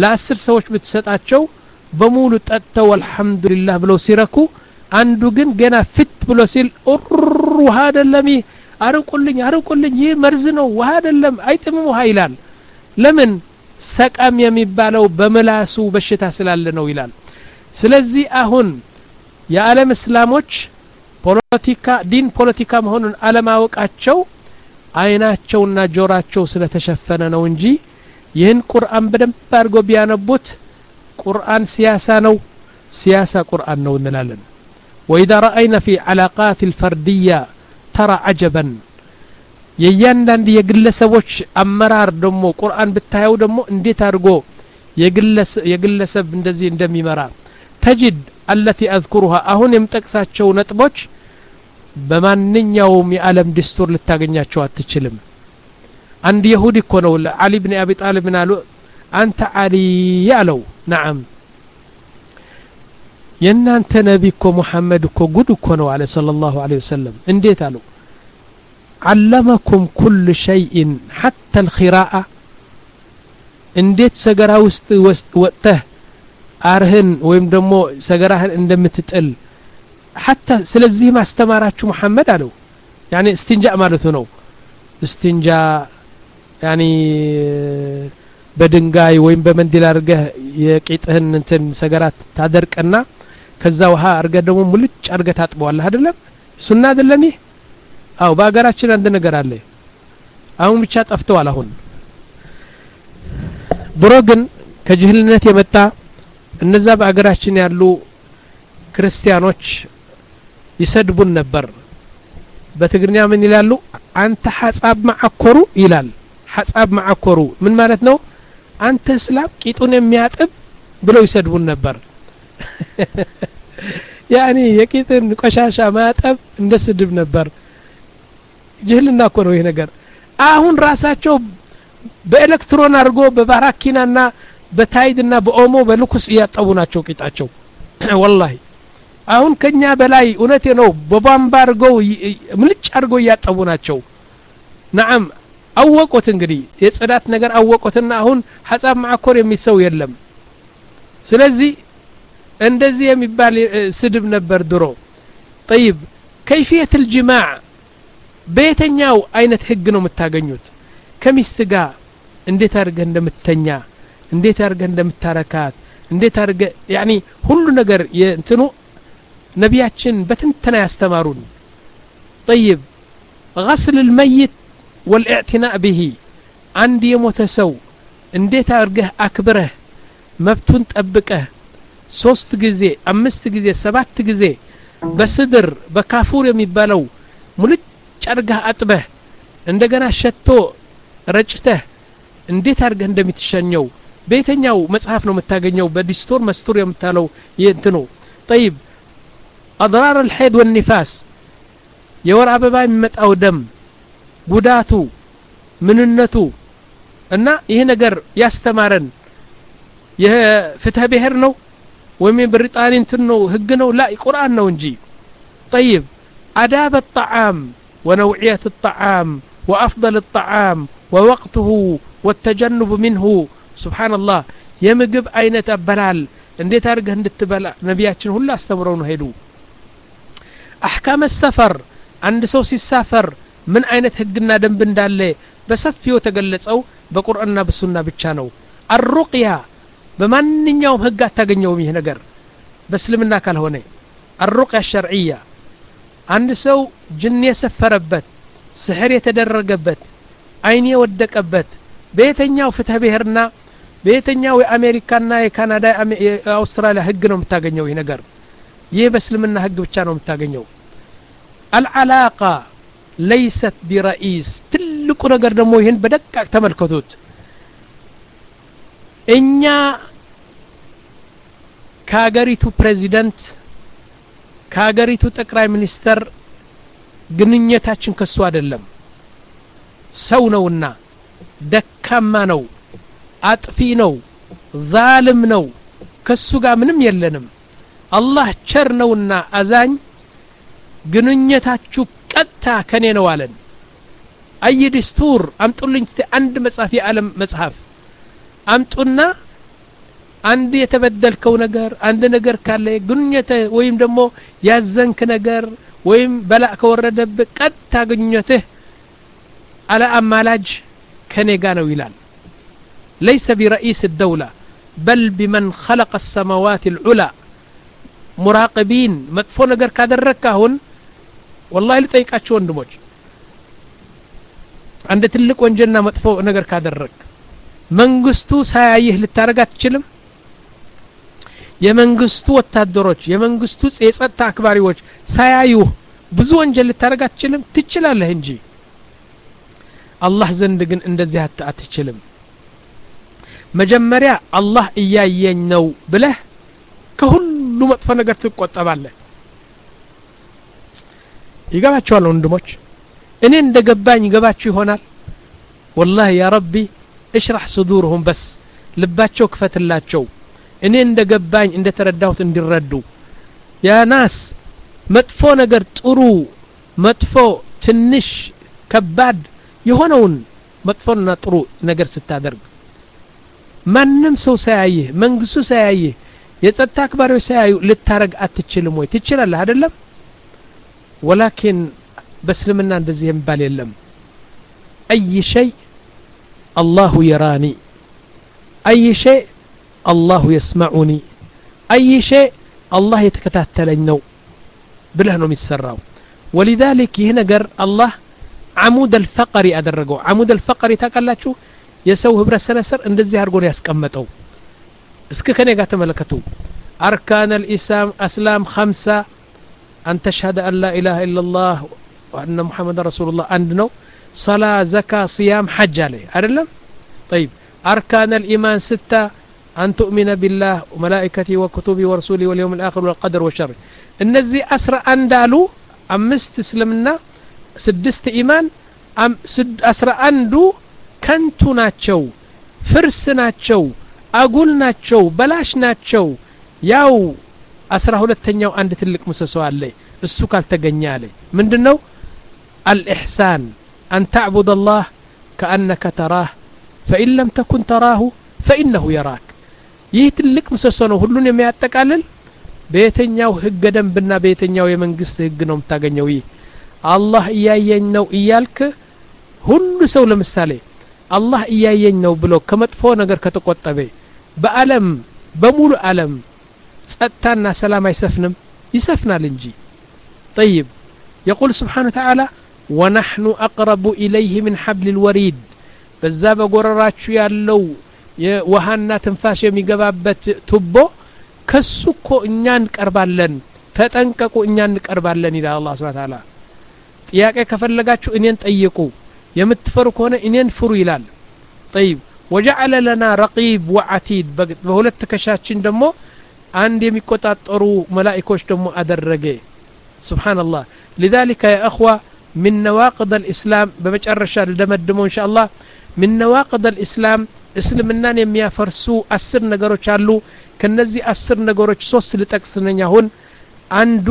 [SPEAKER 2] ለአስር ሰዎች ብትሰጣቸው በሙሉ ጠጥተው አልহামዱሊላህ ብለው ሲረኩ አንዱ ግን ገና ፍት ብሎ ሲል ኡር ውሃ አይደለም አርቁልኝ አርቁልኝ ይህ መርዝ ነው ውሃ አይደለም አይጥምም ውሃ ይላል ለምን ሰቃም የሚባለው በመላሱ በሽታ ስላለ ነው ይላል ስለዚህ አሁን የዓለም እስላሞች ፖለቲካ ዲን ፖለቲካ መሆኑን አለማወቃቸው አይናቸውና ጆራቸው ስለተሸፈነ ነው እንጂ ይህን ቁርአን በደንብ አድርጎ ቢያነቡት ቁርአን ሲያሳ ነው ሲያሳ ቁርአን ነው እንላለን وإذا رأينا في علاقات الفردية ترى عجبا የያንዳንድ የግለሰቦች አመራር ደሞ ቁርአን ብታየው ደሞ እንዴት አድርጎ የግለሰ የግለሰብ እንደዚህ እንደሚመራ تجد التي اذكرها አሁን የምጠቅሳቸው ነጥቦች በማንኛውም የዓለም ዲስቶር ልታገኛቸው አትችልም አንድ ይሁዲ እኮ ነው አሊ ኢብኑ አቢ ጣሊብ ናሉ አንተ አሊ ያለው نعم የናንተ ነብይ እኮ መሐመድ እኮ ጉድ እኮ ነው አለ ሰለላሁ ዐለይሂ ወሰለም እንዴት አለው علمكم كل شيء حتى القراءة እንዴት ሰገራ ውስጥ ወጥተህ አርህን ወይም ደሞ ሰገራህን እንደምትጥል حتى ስለዚህ ማስተማራችሁ መሐመድ አለው يعني استنجاء ማለቱ ነው استنجاء يعني በድንጋይ ወይም በመንዲል አርገህ የቂጥህን እንትን ሰገራት ታደርቅና ከዛ ውሃ አርገህ ደሞ ሙልጭ አርገህ ታጥበዋለህ አይደለም ሱና አይደለም ይሄ አው ባገራችን አንድ ነገር አለ አሁን ብቻ ጠፍተዋል አሁን ድሮ ግን ከጅህልነት የመጣ እነዛ ባገራችን ያሉ ክርስቲያኖች ይሰድቡን ነበር በትግርኛ ምን ይላሉ አንተ ሐሳብ ማዕኮሩ ይላል ሐሳብ ማዕኮሩ ምን ማለት ነው አንተ እስላም ቂጡን የሚያጥብ ብለው ይሰድቡን ነበር يعني የቂጥን ቆሻሻ ማጠብ እንደ ስድብ ነበር ጅህልና እኮ ነው ይሄ ነገር አሁን ራሳቸው በኤሌክትሮን አርጎ በባራኪናና በታይድና በኦሞ በሉክስ ያጠቡ ናቸው ቂጣቸው والله አሁን ከኛ በላይ እውነቴ ነው በቧንባ አርገው ምልጭ አርገው ያጠቡ ናቸው نعم አወቁት እንግዲህ የጽዳት ነገር አወቁትና አሁን ሐሳብ ማዕኮር የሚሰው የለም ስለዚህ እንደዚህ የሚባል ስድብ ነበር ድሮ طيب كيفية الجماع በየትኛው አይነት ህግ ነው የምታገኙት ከሚስት ጋር እንዴት አርገህ እንደምትተኛ እንዴት አርገህ እንደምታረካት እንዴት አርገህ يعني ሁሉ ነገር የእንትኑ ነቢያችን በትንተና ያስተማሩን طيب غسل الميت والاعتناء به عند يموت سو እንዴት አርገህ አክብረህ መብቱን ጠብቀህ ሶስት ጊዜ አምስት ጊዜ ሰባት ጊዜ በስድር በካፉር የሚባለው ሙልጭ አርገህ አጥበህ እንደገና ሸቶ ረጭተህ እንዴት አርገህ እንደምትሸኘው በየትኛው መጽሐፍ ነው የምታገኘው በዲስቶር መስቱር የምታለው ይንትኑ طيب اضرار الحيض والنفاس የወር አበባ የሚመጣው ደም ጉዳቱ ምንነቱ እና ይሄ ነገር ያስተማረን የፍትህ ብሔር ነው ወይም ብሪጣኒ እንትን ነው ህግ ነው ላ ቁርአን ነው እንጂ طيب آداب الطعام ونوعية الطعام وأفضل الطعام ووقته والتجنب منه سبحان الله يمجب أين تبلال انديت أرجع اندتبلا نبياتنا هلا استمرون هيدو أحكام السفر عند سوسي السفر من أين تهجنا دم بندالله بسفيو تجلس أو بقرآننا بالسنة بتشانو الرقية بمن يوم هجات تجنيو ميه نجر بس لمنا كالهوني الرقية الشرعية عند سو جن يسفربت سحر يتدرجبت عين يودكبت بيتنياو فتح بهرنا بيتنياو أمريكانا كندا أستراليا هجنو متاجنيو ينجر يه بس لمنا هج بتشانو متاجنيو العلاقة ليست برئيس تلك نجر دمو هن بدك تملكتوت إنيا كاغريتو بريزيدنت كاغريتو تقراي منستر ግንኙነታችን ከሱ አይደለም ሰው ነውና ደካማ ነው አጥፊ ነው ዛልም ነው ከሱ ጋር ምንም የለንም አላህ ቸር ነውና አዛኝ ግንኙነታችሁ ቀጥታ ከኔ ነው አለን አይ ዲስቱር አምጡልኝ እስቲ አንድ መጽሐፍ የዓለም መጽሐፍ አምጡና አንድ የተበደልከው ነገር አንድ ነገር ካለ ግንኙነት ወይም ደግሞ ያዘንክ ነገር ወይም በላእ ከወረደብህ ቀጥታ ግንኙነትህ على أمالاج كنيغا ነው ይላል ليس برئيس الدولة بل بمن خلق السماوات العلى مراقبين መጥፎ ነገር ካደረክ አሁን والله ልጠይቃችሁ ወንድሞች አንድ ትልቅ ወንጀልና መጥፎ ነገር ካደረክ መንግስቱ ሳያይህ ልታረጋ አትችልም የመንግስቱ ወታደሮች የመንግስቱ የጸጥታ አክባሪዎች ሳያዩ ብዙ ወንጀል ልታረጋ አትችልም ትችላለህ እንጂ አላህ ዘንድ ግን እንደዚህ አትችልም መጀመሪያ አላህ እያየኝ ነው ብለህ ከሁሉ መጥፎ ነገር ትቆጠባለህ ይገባችኋል ወንድሞች እኔ እንደገባኝ ይገባችሁ ይሆናል والله يا ربي اشرح صدورهم بس ልባቸው ክፈትላቸው እኔ እንደገባኝ እንደተረዳሁት እንዲረዱ ያ ናስ መጥፎ ነገር ጥሩ መጥፎ ትንሽ ከባድ የሆነውን መጥፎና ጥሩ ነገር ስታደርግ ማንንም ሰው ሳያይህ መንግስቱ ሳያይህ የጸጥታ አክባሪዎች ሳያዩ ልታረግ አትችልም ወይ ትችላለህ አይደለም ولكن በእስልምና እንደዚህ የሚባል የለም اي شيء الله يراني اي شيء الله يسمعني اي شيء الله يتكتاتلኝ ነው ብለህ ነው የሚሰራው ولذلك ይሄ ነገር አላህ عمود الفقر ያደረገው عمود الفقر ታውቃላችሁ የሰው ህብረት ሰነሰር እንደዚህ አድርጎ ነው ያስቀመጠው እስከ ከኔ ጋር ተመለከቱ أركان الإسلام أسلام خمسة أن تشهد أن لا إله إلا الله وأن محمد رسول الله عندنا صلاة زكاة صيام حج عليه أعلم طيب أركان الإيمان ستة أن تؤمن بالله وملائكته وكتبه ورسوله واليوم الآخر والقدر والشر النزي أسرى أندالو أمست اسلمنا سدست إيمان أم سد أسرى أندو كنتو ناتشو فرس ناتشو أقول ناتشو بلاش ناتشو ياو أسرى هلتنيو عند تلك مسسو عليه السكال تقني عليه من دنو الإحسان أن تعبد الله كأنك تراه فإن لم تكن تراه فإنه يراك يهتلك مسسو ነው ሁሉን የሚያጠቃልል በየተኛው ህገ ደንብና በየተኛው የመንግስት ህግ ነው የምታገኘው ይህ አላህ እያየኝ ነው እያልክ ሁሉ ሰው ለምሳሌ አላህ እያየኝ ነው ብሎ ከመጥፎ ነገር ከተቆጠበ በአለም በሙሉ ዓለም ጸጥታና ሰላም አይሰፍንም ይሰፍናል እንጂ طيب يقول سبحانه وتعالى ونحن أقرب إليه من حبل الوريد በዛ በጎረራችሁ ያለው የውሃና ትንፋሽ የሚገባበት ቱቦ ከሱኮ እኛን ቀርባለን ተጠንቀቁ እኛን ቀርባለን ይላል አላህ Subhanahu Wa Ta'ala ጥያቄ ከፈለጋችሁ እኔን ጠይቁ የምትፈሩ ከሆነ እኔን ፍሩ ይላል طيب وجعل لنا رقيب وعتيد በሁለት ተከሻችን ደግሞ አንድ የሚቆጣጠሩ መላእክቶች ደግሞ አደረገ سبحان الله لذلك يا اخوه من نواقض الاسلام በመጨረሻ ለደመድመው ان شاء الله من نواقض الاسلام እስልምናን የሚያፈርሱ አስር ነገሮች አሉ ከነዚህ አስር ነገሮች ሶስት ልጠቅስነኛ አሁን አንዱ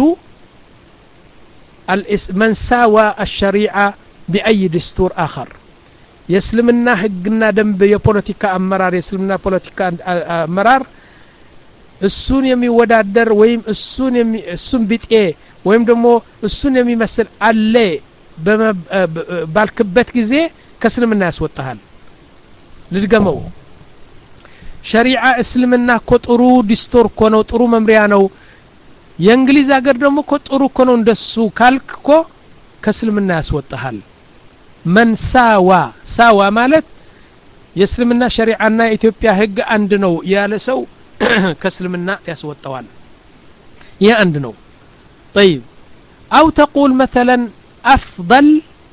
[SPEAKER 2] من ساوى الشريعه باي دستور اخر የእስልምና ህግና ደንብ የፖለቲካ አመራር የእስልምና ፖለቲካ አመራር እሱን የሚወዳደር ወይም እሱን እሱን ቢጤ ወይም ደግሞ እሱን የሚመስል አለ ባልክበት ጊዜ ከእስልምና ያስወጣሃል ልድገመው ሸሪዓ እስልምና እኮ ጥሩ ዲስቶር እኮ ነው ጥሩ መምሪያ ነው የእንግሊዝ ሀገር ደግሞ እኮ ጥሩ እኮ ነው እንደሱ ካልክ እኮ ከእስልምና ያስወጣሃል من ساوى ساوى ማለት የእስልምና ሸሪዓና የኢትዮጵያ ህግ አንድ ነው ያለ ሰው ከእስልምና ያስወጣዋል ያ አንድ ነው طيب او تقول مثلا افضل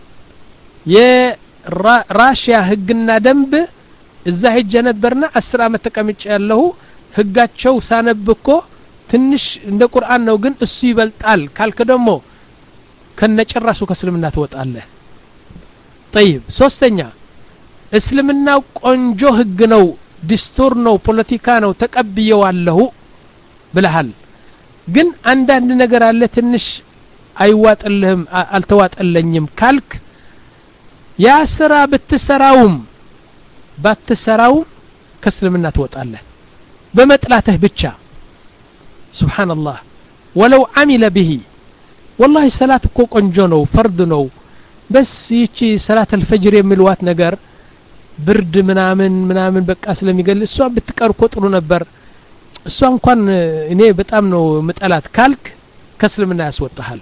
[SPEAKER 2] የራሺያ ህግና ደንብ እዛ ሄጀ ነበርና አስር አመት ተቀምጬ ያለው ህጋቸው ሳነብኮ ትንሽ እንደ ቁርአን ነው ግን እሱ ይበልጣል ካልከ ደግሞ ከነጨራሱ ከእስልምና ትወጣለህ طيب ሶስተኛ እስልምናው ቆንጆ ህግ ነው ዲስቶር ነው ፖለቲካ ነው ተቀብየዋለሁ ብለሃል ግን አንዳንድ ነገር አለ ትንሽ አይዋጥልህም አልተዋጠለኝም ካልክ ያ ስራ ብትሰራውም ባትሰራውም ከእስልምና ትወጣለህ በመጥላትህ ብቻ ሱብሃንአላህ ወለው عمل به والله ሰላት እኮ ቆንጆ ነው ፈርድ ነው በስ ይቺ ሰላት الفجر የሚልዋት ነገር ብርድ ምናምን ምናምን በቃ ስለሚገል እሷ ብትቀር እኮ ጥሩ ነበር እሷ እንኳን እኔ በጣም ነው መጠላት ካልክ ከስልምና ያስወጣሃል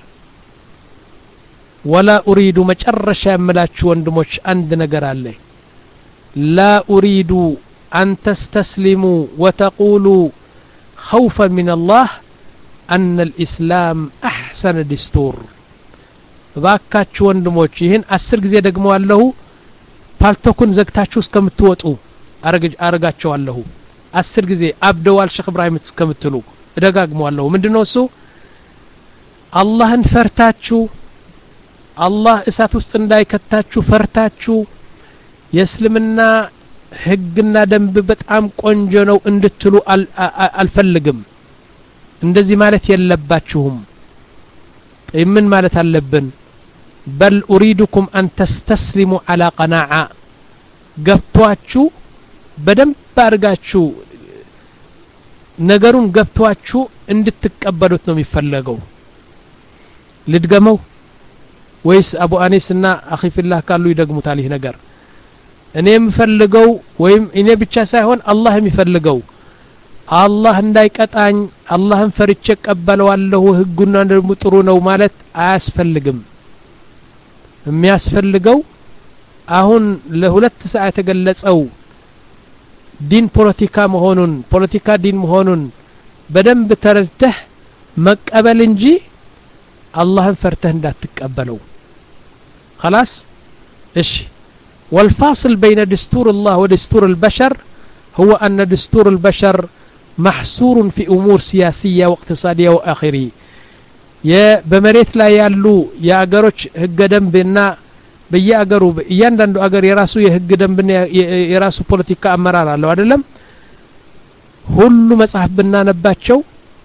[SPEAKER 2] ولا اريد መጨረሻ የምላችሁ ወንድሞች አንድ ነገር አለ لا اريد ان تستسلموا وتقولوا خوفا من الله ان الاسلام احسن دستور ባካችሁ ወንድሞች ይሄን አስር ጊዜ ደግመዋለሁ ፓልቶኩን ዘግታችሁ እስከምትወጡ አረጋቸዋለሁ አስር ጊዜ አብደዋል ሼክ ኢብራሂም እስከምትሉ እደጋግመዋለሁ ምንድነው እሱ አላህን ፈርታችሁ አላህ እሳት ውስጥ እንዳይከታችሁ ፈርታችሁ የእስልምና ህግና ደንብ በጣም ቆንጆ ነው እንድትሉ አልፈልግም እንደዚህ ማለት የለባችሁም ምን ማለት አለብን بل أريدكم أن تستسلموا على قناعة قبطواچو بدم بارغاچو ነገሩን ገብቷችሁ እንድትቀበሉት ነው የሚፈልገው ልድገመው ወይስ አቡ አኒስና አኺ ፊላህ ካሉ ይደግሙታል ይሄ ነገር እኔ የምፈልገው ወይም እኔ ብቻ ሳይሆን አላህ የሚፈልገው አላህ እንዳይቀጣኝ አላህን ፈርቼ ቀበለዋለሁ ህጉና ደግሞ ጥሩ ነው ማለት አያስፈልግም የሚያስፈልገው አሁን ለሁለት ሰዓት ተገለጸው ዲን ፖለቲካ መሆኑን ፖለቲካ ዲን መሆኑን በደንብ ተረድተህ መቀበል እንጂ አላህን ፈርተህ እንዳትቀበለው خلاص ايش والفاصل بين دستور الله ودستور البشر هو ان دستور البشر محصور في امور سياسيه واقتصاديه واخره በመሬት ላይ ያሉ የአገሮች ህገ ደንብና በየአገሩ እያንዳንዱ አገር የራሱ የህግ ደንብና የራሱ ፖለቲካ አመራር አለው አይደለም ሁሉ መጽሐፍ ብናነባቸው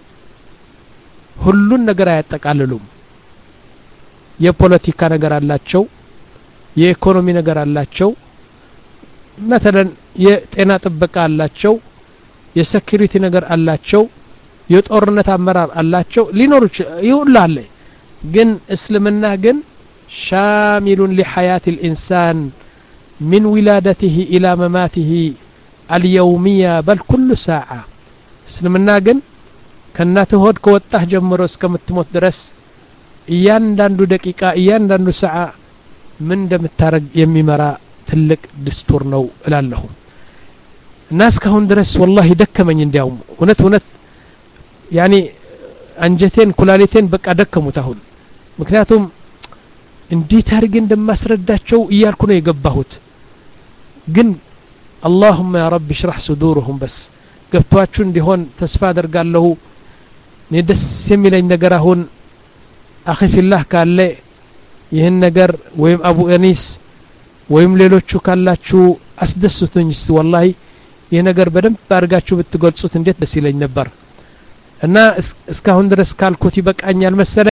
[SPEAKER 2] ሁሉን ነገር አያጠቃልሉም የፖለቲካ ነገር አላቸው የኢኮኖሚ ነገር አላቸው مثلا የጤና ጥበቃ አላቸው የሴኩሪቲ ነገር አላቸው የጦርነት አመራር አላቸው ሊኖር ይውላል ግን እስልምና ግን شامل لحياة الإنسان من ولادته إلى مماته اليومية بل كل ساعة اسلمنا ግን ከናተ ሆድ ከወጣህ ጀምሮ እስከምትሞት ድረስ እያንዳንዱ ደቂቃ እያንዳንዱ ሰዓ ምን እንደምታረግ የሚመራ ትልቅ ድስቱር ነው እላለሁ الناس كهون درس والله ደከመኝ እንዲያውም እውነት እውነት يعني አንጀቴን ኩላሊቴን በቃ ደከሙት አሁን ምክንያቱም እንዴት አርገ እንደማስረዳቸው እያልኩ ነው የገባሁት ግን اللهم يا رب اشرح صدورهم بس ገብቷችሁ እንዲሆን ተስፋ አደርጋለሁ ነደስ የሚለኝ ነገር አሁን አኺ ፊላህ ካለ ይሄን ነገር ወይም አቡ አኒስ ወይም ሌሎቹ ካላችሁ አስደስቱኝስ والله ይሄ ነገር በደንብ አርጋችሁ ብትገልጹት እንዴት ደስ ይለኝ ነበር እና እስካሁን ድረስ ካልኩት ይበቃኛል መሰለ